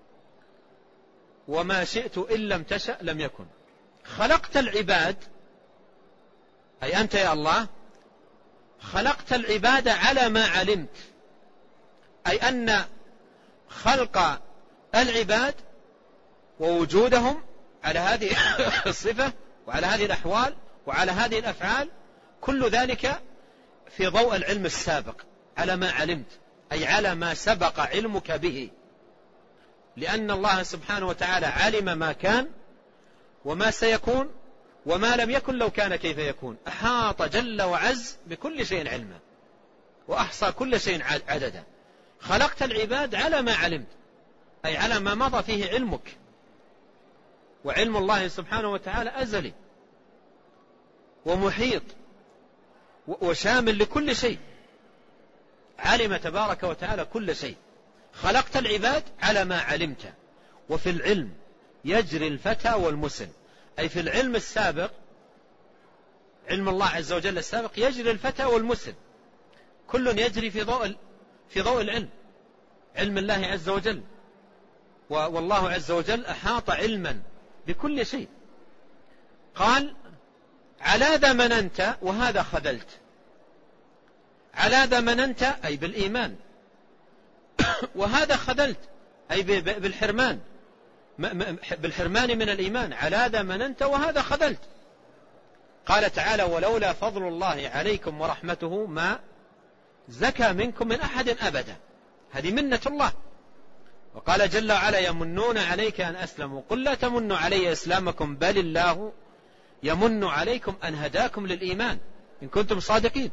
وما شئت إن لم تشأ لم يكن. خلقت العباد أي أنت يا الله خلقت العباد على ما علمت، أي أن خلق العباد ووجودهم على هذه الصفة وعلى هذه الأحوال وعلى هذه الأفعال، كل ذلك في ضوء العلم السابق، على ما علمت أي على ما سبق علمك به، لأن الله سبحانه وتعالى علم ما كان وما سيكون وما لم يكن لو كان كيف يكون. أحاط جل وعز بكل شيء علما وأحصى كل شيء عددا. خلقت العباد على ما علمت أي على ما مضى فيه علمك، وعلم الله سبحانه وتعالى أزلي ومحيط وشامل لكل شيء، علم تبارك وتعالى كل شيء. خلقت العباد على ما علمت، وفي العلم يجري الفتى والمسن، أي في العلم السابق، علم الله عز وجل السابق، يجري الفتى والمسن، كل يجري في ضوء العلم، علم الله عز وجل. والله عز وجل أحاط علما بكل شيء. قال على ذا مننت وهذا خذلت. على ذا مننت أي بالإيمان، وهذا خذلت أي بالحرمان من الإيمان. على ذا مننت وهذا خذلت. قال تعالى ولولا فضل الله عليكم ورحمته ما زكى منكم من أحد أبدا. هذه منة الله. وقال جل وعلا يمنون عليك أن أسلموا قل لا تمنوا علي إسلامكم بل الله يمن عليكم أن هداكم للإيمان إن كنتم صادقين.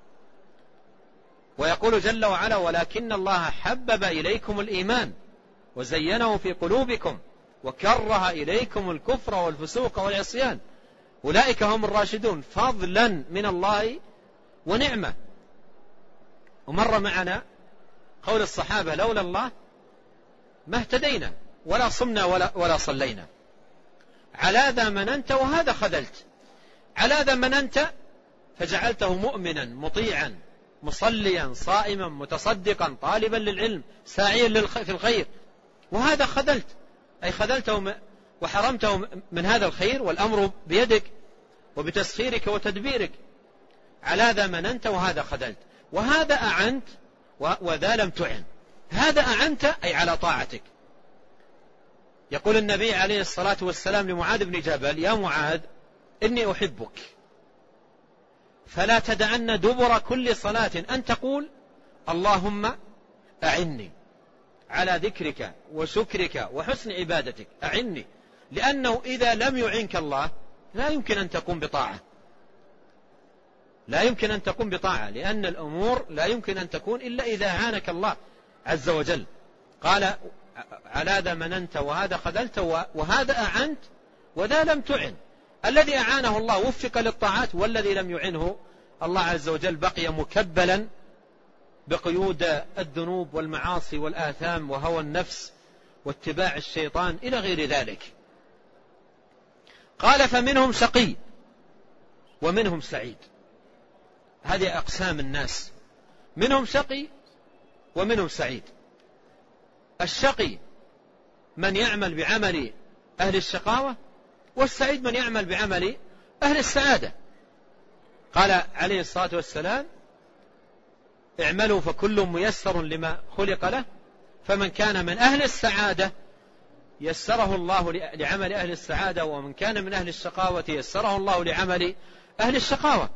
ويقول جل وعلا ولكن الله حبب إليكم الإيمان وزينه في قلوبكم وكره إليكم الكفر والفسوق والعصيان أولئك هم الراشدون فضلا من الله ونعمة. ومر معنا قول الصحابة لولا الله ما اهتدينا ولا صمنا ولا صلينا. على ذا مننت وهذا خذلت. على ذا مننت فجعلته مؤمنا مطيعا مصليا صائما متصدقا طالبا للعلم ساعيا في الخير. وهذا خذلت أي خذلته وحرمته من هذا الخير والأمر بيدك وبتسخيرك وتدبيرك. على ذا مننت وهذا خذلت. وهذا أعنت وذا لم تعن. هذا أعنت أي على طاعتك. يقول النبي عليه الصلاة والسلام لمعاذ بن جبل يا معاذ إني أحبك فلا تدعن دبر كل صلاة أن تقول اللهم أعني على ذكرك وشكرك وحسن عبادتك. أعني لأنه إذا لم يعنك الله لا يمكن أن تقوم بطاعة. لا يمكن أن تقوم بطاعة لأن الأمور لا يمكن أن تكون إلا إذا أعانك الله عز وجل. قال على ذا مننت وهذا خذلت وهذا أعنت وذا لم تعن. الذي أعانه الله وفق للطاعات والذي لم يعنه الله عز وجل بقي مكبلا بقيود الذنوب والمعاصي والآثام وهوى النفس واتباع الشيطان إلى غير ذلك. قال فمنهم شقي ومنهم سعيد. هذه أقسام الناس. منهم شقي ومنهم سعيد. الشقي من يعمل بعمل أهل الشقاوة والسعيد من يعمل بعمل أهل السعادة. قال عليه الصلاة والسلام اعملوا فكل ميسر لما خلق له فمن كان من أهل السعادة يسره الله لعمل أهل السعادة ومن كان من أهل الشقاوة يسره الله لعمل أهل الشقاوة.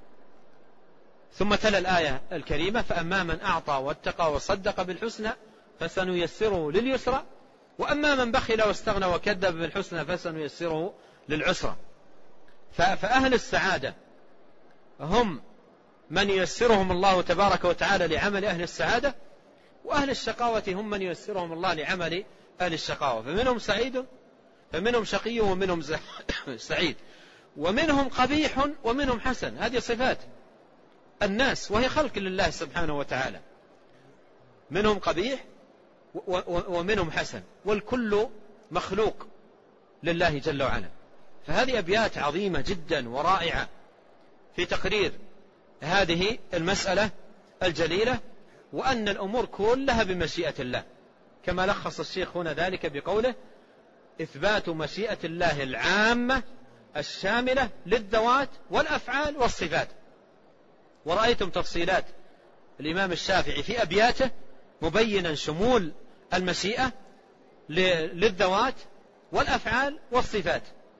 ثم تلا الآية الكريمة فأما من أعطى واتقى وصدق بالحسنى فسنيسره لليسرى وأما من بخل واستغنى وكذب بالحسنى فسنيسره للعسرى. فأهل السعادة هم من ييسرهم الله تبارك وتعالى لعمل أهل السعادة وأهل الشقاوة هم من ييسرهم الله لعمل أهل الشقاوة. فمنهم شقي ومنهم سعيد ومنهم قبيح ومنهم حسن. هذه صفات الناس وهي خلق لله سبحانه وتعالى. منهم قبيح ومنهم حسن والكل مخلوق لله جل وعلا. فهذه أبيات عظيمة جدا ورائعة في تقرير هذه المسألة الجليلة وأن الأمور كلها بمشيئة الله كما لخص الشيخ هنا ذلك بقوله إثبات مشيئة الله العامة الشاملة للذوات والأفعال والصفات. ورأيتم تفصيلات الإمام الشافعي في أبياته مبينا شمول المشيئة للذوات والأفعال والصفات.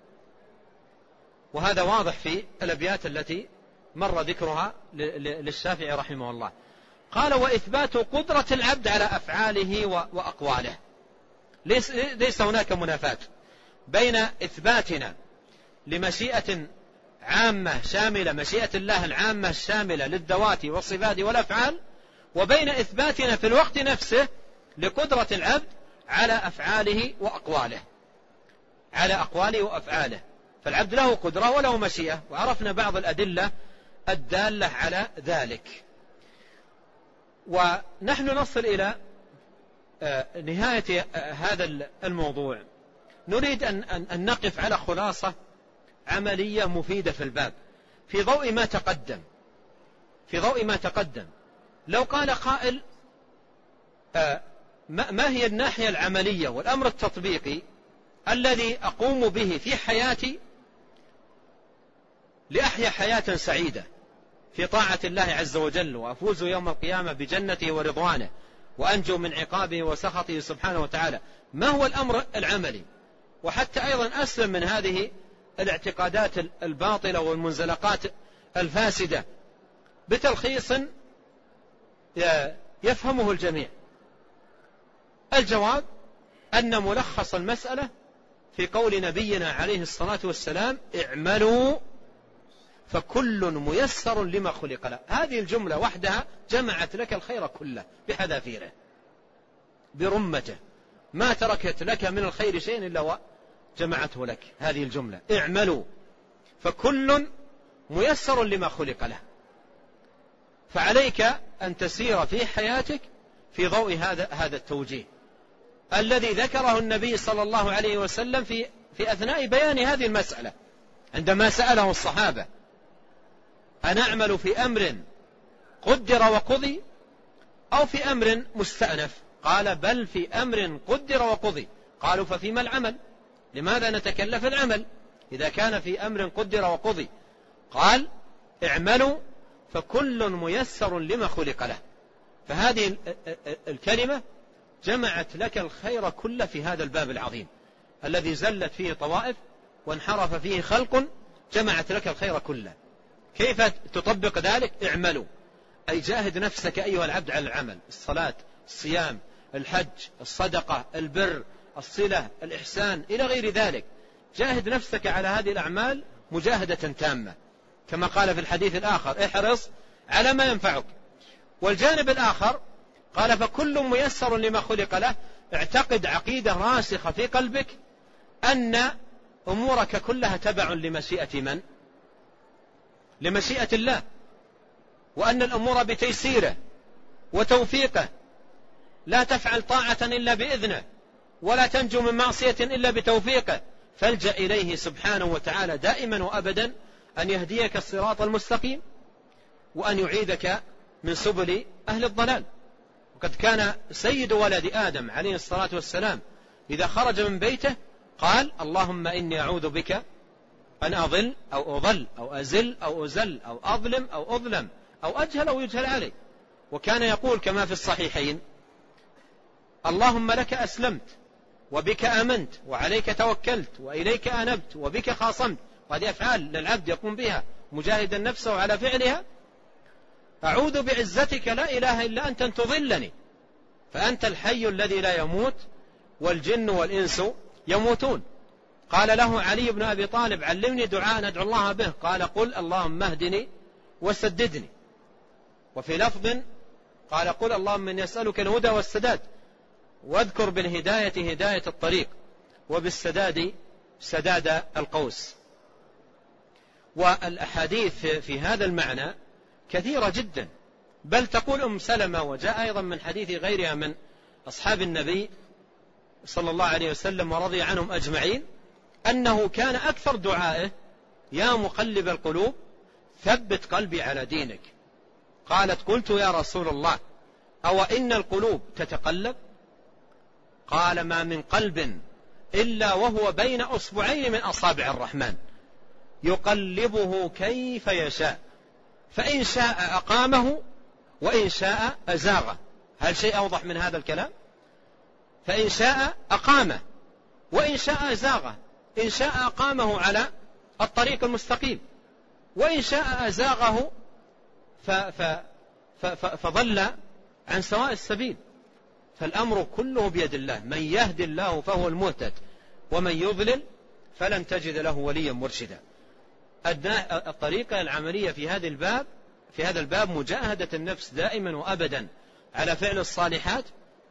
وهذا واضح في الأبيات التي مر ذكرها للشافعي رحمه الله. قال وإثبات قدرة العبد على أفعاله وأقواله. ليس هناك منافاة بين إثباتنا لمشيئة عامة شاملة مشيئة الله العامة الشاملة للذوات والصفات والأفعال وبين إثباتنا في الوقت نفسه لقدرة العبد على أفعاله وأقواله على أقواله وأفعاله. فالعبد له قدرة وله مشيئة وعرفنا بعض الأدلة الدالة على ذلك. ونحن نصل إلى نهاية هذا الموضوع. نريد أن نقف على خلاصة عملية مفيدة في الباب في ضوء ما تقدم. لو قال قائل ما هي الناحية العملية والأمر التطبيقي الذي أقوم به في حياتي لأحيا حياة سعيدة في طاعة الله عز وجل، وأفوز يوم القيامة بجنته ورضوانه، وأنجو من عقابه وسخطه سبحانه وتعالى. ما هو الأمر العملي؟ وحتى أيضا أسلم من هذه الاعتقادات الباطلة والمنزلقات الفاسدة بتلخيص يفهمه الجميع. الجواب أن ملخص المسألة في قول نبينا عليه الصلاة والسلام: اعملوا فكل ميسر لما خلق له. هذه الجملة وحدها جمعت لك الخير كله بحذافيره برمته، ما تركت لك من الخير شيء إلا وجمعته لك. هذه الجملة: اعملوا فكل ميسر لما خلق له. فعليك أن تسير في حياتك في ضوء هذا التوجيه الذي ذكره النبي صلى الله عليه وسلم في أثناء بيان هذه المسألة، عندما سأله الصحابة: أنعمل في أمر قدر وقضي أو في أمر مستأنف؟ قال: بل في أمر قدر وقضي. قالوا: ففيما العمل؟ لماذا نتكلف العمل إذا كان في أمر قدر وقضي؟ قال: اعملوا فكل ميسر لما خلق له. فهذه الكلمة جمعت لك الخير كله في هذا الباب العظيم الذي زلت فيه طوائف وانحرف فيه خلق، جمعت لك الخير كله. كيف تطبق ذلك؟ اعملوا، أي جاهد نفسك أيها العبد على العمل: الصلاة، الصيام، الحج، الصدقة، البر، الصلة، الإحسان، إلى غير ذلك. جاهد نفسك على هذه الأعمال مجاهدة تامة، كما قال في الحديث الآخر: احرص على ما ينفعك. والجانب الآخر قال: فكل ميسر لما خلق له. اعتقد عقيدة راسخة في قلبك أن أمورك كلها تبع لمشيئة من؟ لمشيئة الله، وأن الأمور بتيسيره وتوفيقه، لا تفعل طاعة إلا بإذنه، ولا تنجو من معصية إلا بتوفيقه. فالجأ إليه سبحانه وتعالى دائما وأبدا أن يهديك الصراط المستقيم، وأن يعيدك من سبل أهل الضلال. وقد كان سيد ولد آدم عليه الصلاة والسلام إذا خرج من بيته قال: اللهم إني أعوذ بك أن أضل أو أضل أو أزل أو أزل أو أظلم أو أظلم أو أجهل أو يجهل علي. وكان يقول كما في الصحيحين: اللهم لك أسلمت وبك آمنت وعليك توكلت وإليك أنبت وبك خاصمت. وهذه أفعال للعبد يقوم بها مجاهدا نفسه على فعلها. أعوذ بعزتك لا إله إلا أنت أن تضلني، فأنت الحي الذي لا يموت والجن والإنس يموتون. قال له علي بن أبي طالب: علمني دعاء ندعو الله به. قال: قل اللهم اهدني وسددني. وفي لفظ قال: قل اللهم إني أسألك الهدى والسداد، واذكر بالهداية هداية الطريق، وبالسداد سداد القوس. والأحاديث في هذا المعنى كثيرة جدا، بل تقول أم سلمة، وجاء أيضا من حديث غيرها من أصحاب النبي صلى الله عليه وسلم ورضي عنهم أجمعين، أنه كان أكثر دعائه: يا مقلب القلوب ثبت قلبي على دينك. قالت: قلت يا رسول الله أو إن القلوب تتقلب؟ قال: ما من قلب إلا وهو بين أصبعين من أصابع الرحمن يقلبه كيف يشاء، فإن شاء أقامه وإن شاء أزاغه. هل شيء أوضح من هذا الكلام؟ فإن شاء أقامه وإن شاء أزاغه. إن شاء أقامه على الطريق المستقيم، وإن شاء أزاغه فضل عن سواء السبيل. فالأمر كله بيد الله، من يهد الله فهو المهتد، ومن يضلل فلن تجد له وليا مرشدا. الطريقة العملية في هذا الباب مجاهدة النفس دائما وأبدا على فعل الصالحات،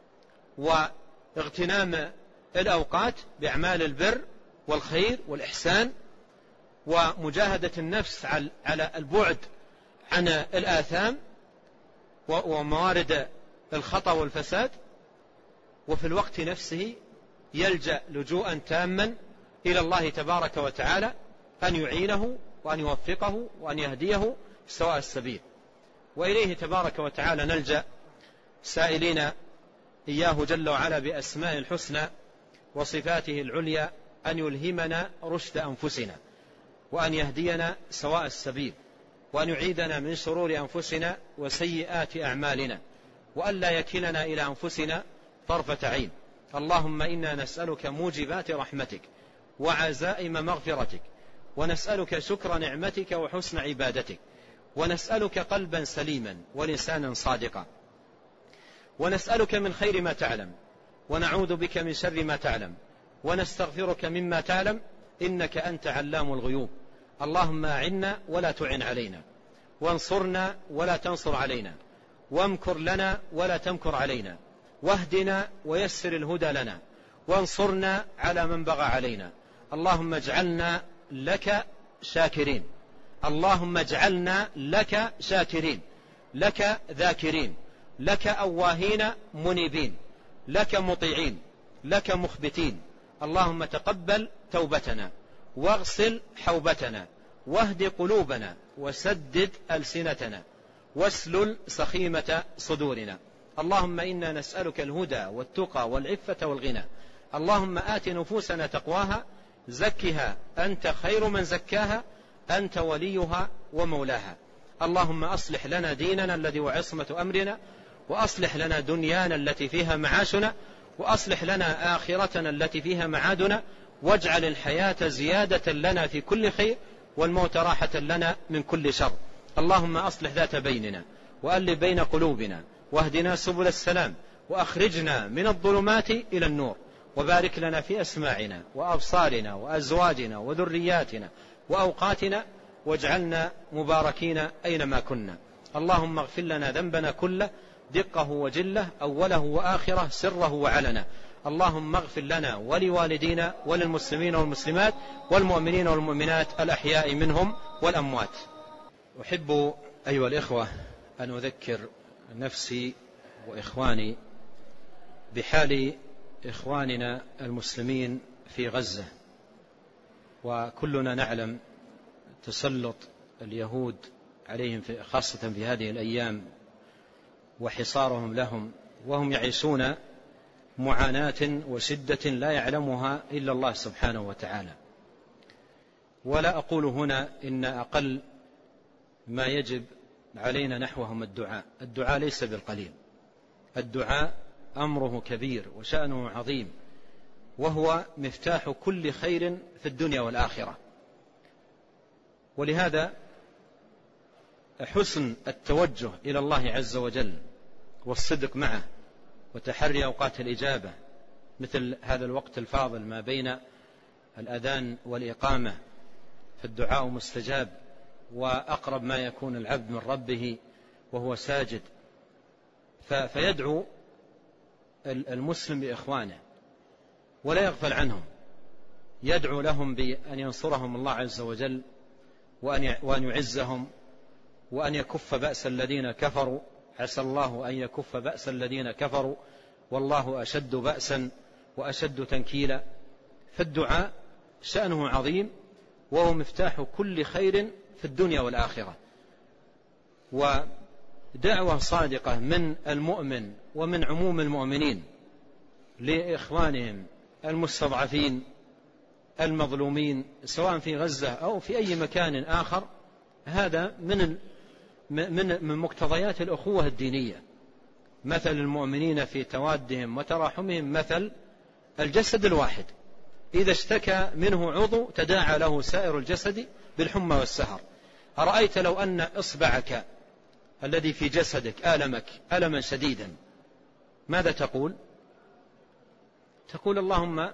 واغتنام الأوقات بأعمال البر والخير والإحسان، ومجاهدة النفس على البعد عن الآثام وموارد الخطأ والفساد، وفي الوقت نفسه يلجأ لجوءا تاما إلى الله تبارك وتعالى أن يعينه وأن يوفقه وأن يهديه سواء السبيل. وإليه تبارك وتعالى نلجأ سائلين إياه جل وعلا بأسماء الحسنى وصفاته العليا أن يلهمنا رشد أنفسنا، وأن يهدينا سواء السبيل، وأن يعيدنا من شرور أنفسنا وسيئات أعمالنا، وأن لا يكلنا إلى أنفسنا طرفة عين. اللهم إنا نسألك موجبات رحمتك وعزائم مغفرتك، ونسألك شكر نعمتك وحسن عبادتك، ونسألك قلبا سليما ولسانا صادقا، ونسألك من خير ما تعلم، ونعوذ بك من شر ما تعلم، ونستغفرك مما تعلم، إنك أنت علام الغيوب. اللهم أعنا ولا تعن علينا، وانصرنا ولا تنصر علينا، وامكر لنا ولا تمكر علينا، واهدنا ويسر الهدى لنا، وانصرنا على من بغى علينا. اللهم اجعلنا لك شاكرين، اللهم اجعلنا لك شاكرين، لك ذاكرين، لك أواهين منيبين، لك مطيعين، لك مخبتين. اللهم تقبل توبتنا، واغسل حوبتنا، واهد قلوبنا، وسدد ألسنتنا، واسلل سخيمة صدورنا. اللهم إنا نسألك الهدى والتقى والعفة والغنى. اللهم آت نفوسنا تقواها، زكها أنت خير من زكاها، أنت وليها ومولاها. اللهم أصلح لنا ديننا الذي هو عصمة أمرنا، وأصلح لنا دنيانا التي فيها معاشنا، وأصلح لنا آخرتنا التي فيها معادنا، واجعل الحياة زيادة لنا في كل خير، والموت راحة لنا من كل شر. اللهم أصلح ذات بيننا، وألف بين قلوبنا، واهدنا سبل السلام، وأخرجنا من الظلمات إلى النور، وبارك لنا في أسماعنا وأبصارنا وأزواجنا وذرياتنا وأوقاتنا، واجعلنا مباركين أينما كنا. اللهم اغفر لنا ذنبنا كله، دقه وجله، أوله وآخره، سره وعلنه. اللهم اغفر لنا ولوالدينا وللمسلمين والمسلمات والمؤمنين والمؤمنات الأحياء منهم والأموات. أحب أيها الإخوة أن أذكر نفسي وإخواني بحال إخواننا المسلمين في غزة. وكلنا نعلم تسلط اليهود عليهم خاصة في هذه الأيام، وحصارهم لهم، وهم يعيشون معاناة وشدة لا يعلمها إلا الله سبحانه وتعالى. ولا أقول هنا إن أقل ما يجب علينا نحوهم الدعاء. الدعاء ليس بالقليل، الدعاء أمره كبير وشأنه عظيم، وهو مفتاح كل خير في الدنيا والآخرة. ولهذا حسن التوجه إلى الله عز وجل والصدق معه، وتحري أوقات الإجابة مثل هذا الوقت الفاضل ما بين الأذان والإقامة، فالدعاء مستجاب، وأقرب ما يكون العبد من ربه وهو ساجد. فيدعو المسلم بإخوانه ولا يغفل عنهم، يدعو لهم بأن ينصرهم الله عز وجل، وأن يعزهم، وأن يكف بأس الذين كفروا. عسى الله أن يكف بأس الذين كفروا، والله أشد بأسا وأشد تنكيلا. فالدعاء شأنه عظيم، وهو مفتاح كل خير في الدنيا والآخرة. ودعوة صادقة من المؤمن ومن عموم المؤمنين لإخوانهم المستضعفين المظلومين، سواء في غزة أو في أي مكان آخر، هذا من مقتضيات الأخوة الدينية. مثل المؤمنين في توادهم وتراحمهم مثل الجسد الواحد، إذا اشتكى منه عضو تداعى له سائر الجسد بالحمى والسهر. أرأيت لو أن إصبعك الذي في جسدك آلمك ألما شديدا، ماذا تقول؟ تقول اللهم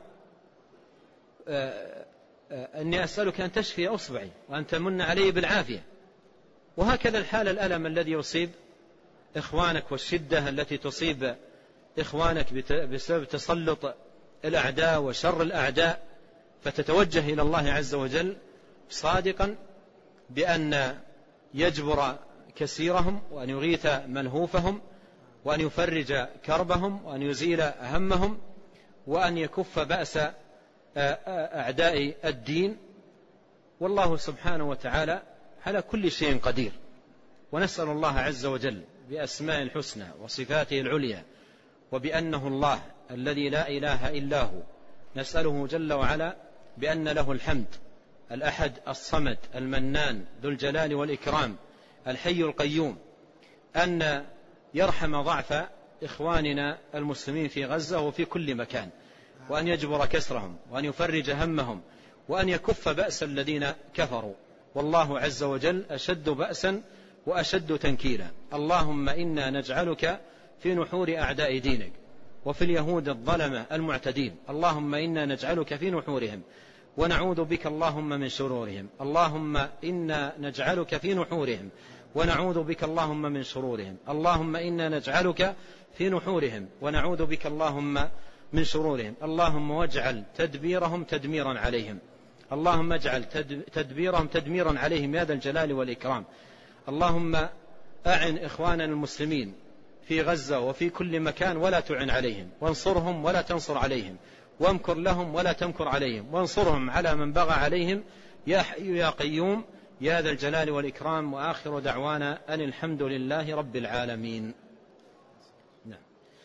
أني أسألك أن تشفي أصبعي وأن تمن علي بالعافية. وهكذا الحال الألم الذي يصيب إخوانك، والشدة التي تصيب إخوانك بسبب تسلط الأعداء وشر الأعداء، فتتوجه إلى الله عز وجل صادقا بأن يجبر كسيرهم، وأن يغيث ملهوفهم، وأن يفرج كربهم، وأن يزيل همهم، وأن يكف بأس أعداء الدين. والله سبحانه وتعالى على كل شيء قدير. ونسأل الله عز وجل بأسماء الحسنى وصفاته العليا وبأنه الله الذي لا إله إلا هو، نسأله جل وعلا بأن له الحمد، الأحد الصمد المنان ذو الجلال والإكرام الحي القيوم، أن يرحم ضعف إخواننا المسلمين في غزة وفي كل مكان، وأن يجبر كسرهم، وأن يفرج همهم، وأن يكف بأس الذين كفروا، والله عز وجل أشد بأسا وأشد تنكيلا. اللهم إنا نجعلك في نحور أعداء دينك وفي اليهود الظلمة المعتدين، اللهم إنا نجعلك في نحورهم ونعوذ بك اللهم من شرورهم، اللهم إنا نجعلك في نحورهم ونعوذ بك اللهم من شرورهم، اللهم إنا نجعلك في نحورهم ونعوذ بك اللهم من شرورهم، اللهم واجعل تدبيرهم تدميرا عليهم، اللهم اجعل تدبيرهم تدميرا عليهم يا ذا الجلال والإكرام. اللهم أعن إخواننا المسلمين في غزة وفي كل مكان ولا تعن عليهم، وانصرهم ولا تنصر عليهم، وامكر لهم ولا تمكر عليهم، وانصرهم على من بغى عليهم يا حي يا قيوم يا ذا الجلال والإكرام. وآخر دعوانا أن الحمد لله رب العالمين. نعم.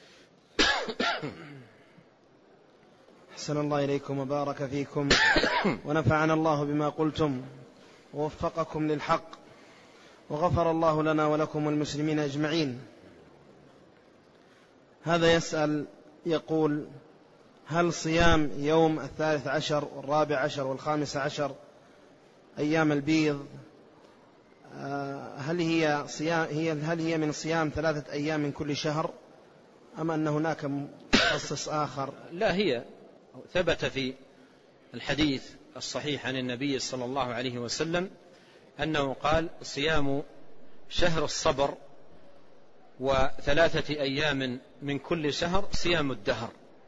أحسن الله إليكم وبارك فيكم ونفعنا الله بما قلتم ووفقكم للحق، وغفر الله لنا ولكم والمسلمين أجمعين. هذا يسأل يقول: هل صيام يوم 13 و14 و15 أيام البيض هل هي من صيام 3 أيام من كل شهر، أم أن هناك مخصص آخر؟ لا، هي ثبت في الحديث الصحيح عن النبي صلى الله عليه وسلم أنه قال: صيام شهر الصبر و3 أيام من كل شهر صيام الدهر.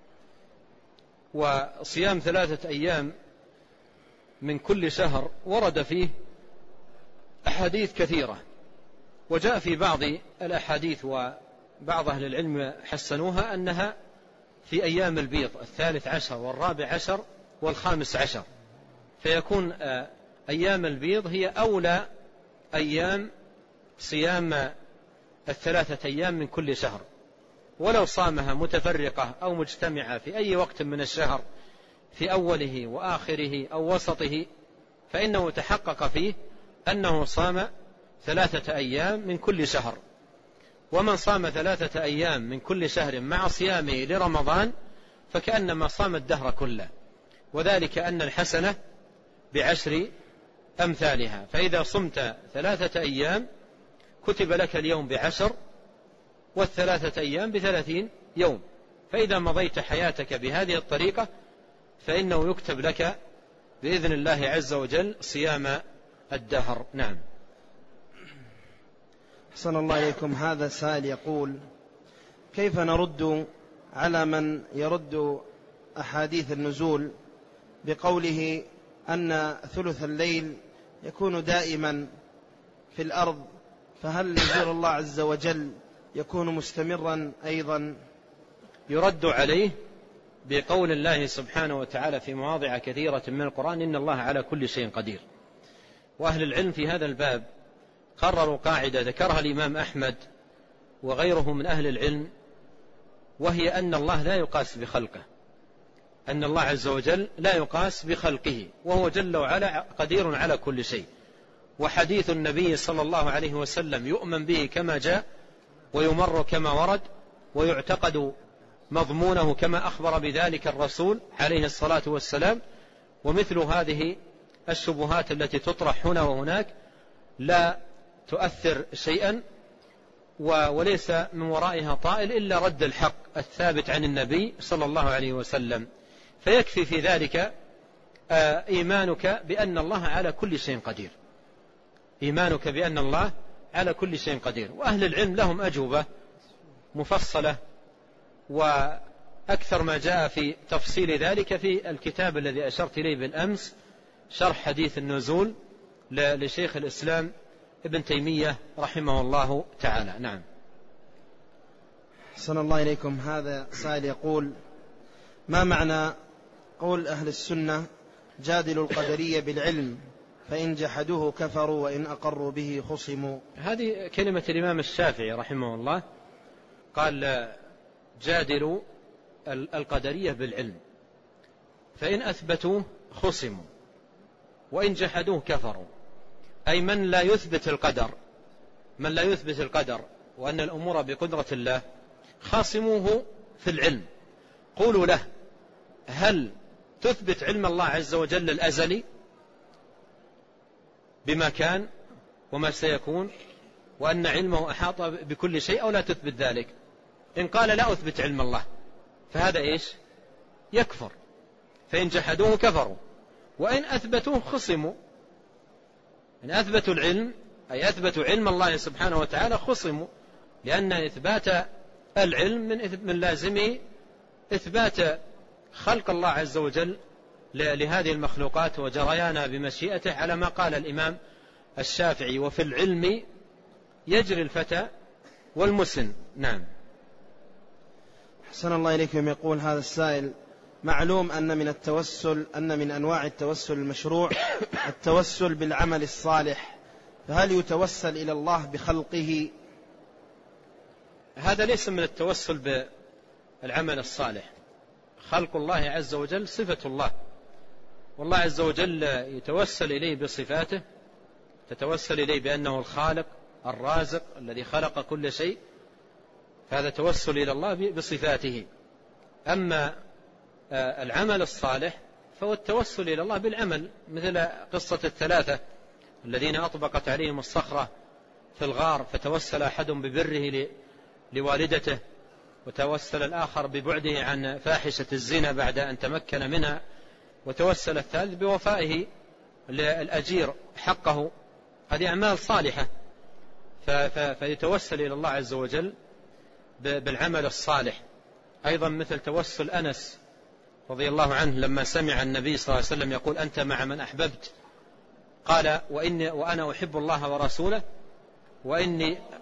وصيام 3 أيام من كل شهر ورد فيه أحاديث كثيرة، وجاء في بعض الأحاديث وبعض أهل العلم حسنوها أنها في أيام البيض 13 و14 و15، فيكون أيام البيض هي أولى أيام صيام 3 أيام من كل شهر، ولو صامها متفرقة أو مجتمعة في أي وقت من الشهر في أوله وآخره أو وسطه فإنه تحقق فيه أنه صام 3 أيام من كل شهر. ومن صام 3 أيام من كل شهر مع صيامه لرمضان فكأنما صام الدهر كله، وذلك أن الحسنة ب10 أمثالها، فإذا صمت 3 أيام كتب لك اليوم ب10 و3 أيام ب30 يوم، فإذا مضيت حياتك بهذه الطريقة فإنه يكتب لك بإذن الله عز وجل صيام الدهر. نعم. أحسن الله إليكم. هذا سائل يقول: كيف نرد على من يرد أحاديث النزول بقوله أن ثلث الليل يكون دائما في الأرض، فهل نزول الله عز وجل يكون مستمرا أيضا؟ يرد عليه بقول الله سبحانه وتعالى في مواضع كثيرة من القرآن: إن الله على كل شيء قدير. وأهل العلم في هذا الباب قرروا قاعدة ذكرها الإمام أحمد وغيره من أهل العلم، وهي أن الله لا يقاس بخلقه، أن الله عز وجل لا يقاس بخلقه، وهو جل وعلا قدير على كل شيء. وحديث النبي صلى الله عليه وسلم يؤمن به كما جاء، ويمر كما ورد، ويعتقد مضمونه كما أخبر بذلك الرسول عليه الصلاة والسلام. ومثل هذه الشبهات التي تطرح هنا وهناك لا تؤثر شيئا، وليس من ورائها طائل إلا رد الحق الثابت عن النبي صلى الله عليه وسلم، فيكفي في ذلك إيمانك بأن الله على كل شيء قدير، إيمانك بأن الله على كل شيء قدير. وأهل العلم لهم أجوبة مفصلة، وأكثر ما جاء في تفصيل ذلك في الكتاب الذي أشرت إليه بالأمس، شرح حديث النزول لشيخ الإسلام ابن تيمية رحمه الله تعالى. نعم. أحسن الله إليكم. هذا سائل يقول: ما معنى قول أهل السنة: جادلوا القدرية بالعلم فإن جحدوه كفروا وإن أقروا به خصموا؟ هذه كلمة الإمام الشافعي رحمه الله، قال: جادلوا القدرية بالعلم، فإن أثبتوه خصموا وإن جحدوه كفروا. أي من لا يثبت القدر وأن الأمور بقدرة الله خاصموه في العلم، قولوا له: هل تثبت علم الله عز وجل الأزلي بما كان وما سيكون وأن علمه أحاط بكل شيء، أو لا تثبت ذلك؟ إن قال لا أثبت علم الله فهذا إيش؟ يكفر. فإن جحدوه كفروا، وإن أثبتوه خصموا. إن أثبتوا العلم أي أثبتوا علم الله سبحانه وتعالى خصموا، لأن إثبات العلم من لازمه إثبات خلق الله عز وجل لهذه المخلوقات وجريانا بمشيئته، على ما قال الإمام الشافعي: وفي العلم يجري الفتى والمسن. نعم. أحسن الله إليكم. يقول هذا السائل: معلوم أن من أنواع التوسل المشروع التوسل بالعمل الصالح، فهل يتوسل إلى الله بخلقه؟ هذا ليس من التوسل بالعمل الصالح. خلق الله عز وجل صفة الله، والله عز وجل يتوسل إليه بصفاته، تتوسل إليه بأنه الخالق الرازق الذي خلق كل شيء، فهذا توسل إلى الله بصفاته. أما العمل الصالح فهو التوسل إلى الله بالعمل، مثل قصة الثلاثة الذين أطبقت عليهم الصخرة في الغار، فتوسل أحد ببره لوالدته، وتوسل الآخر ببعده عن فاحشة الزنا بعد أن تمكن منها، وتوسل الثالث بوفائه للأجير حقه. هذه أعمال صالحة، فيتوسل إلى الله عز وجل بالعمل الصالح. أيضا مثل توسل أنس رضي الله عنه لما سمع النبي صلى الله عليه وسلم يقول: أنت مع من أحببت، قال: وأنا أحب الله ورسوله، وإني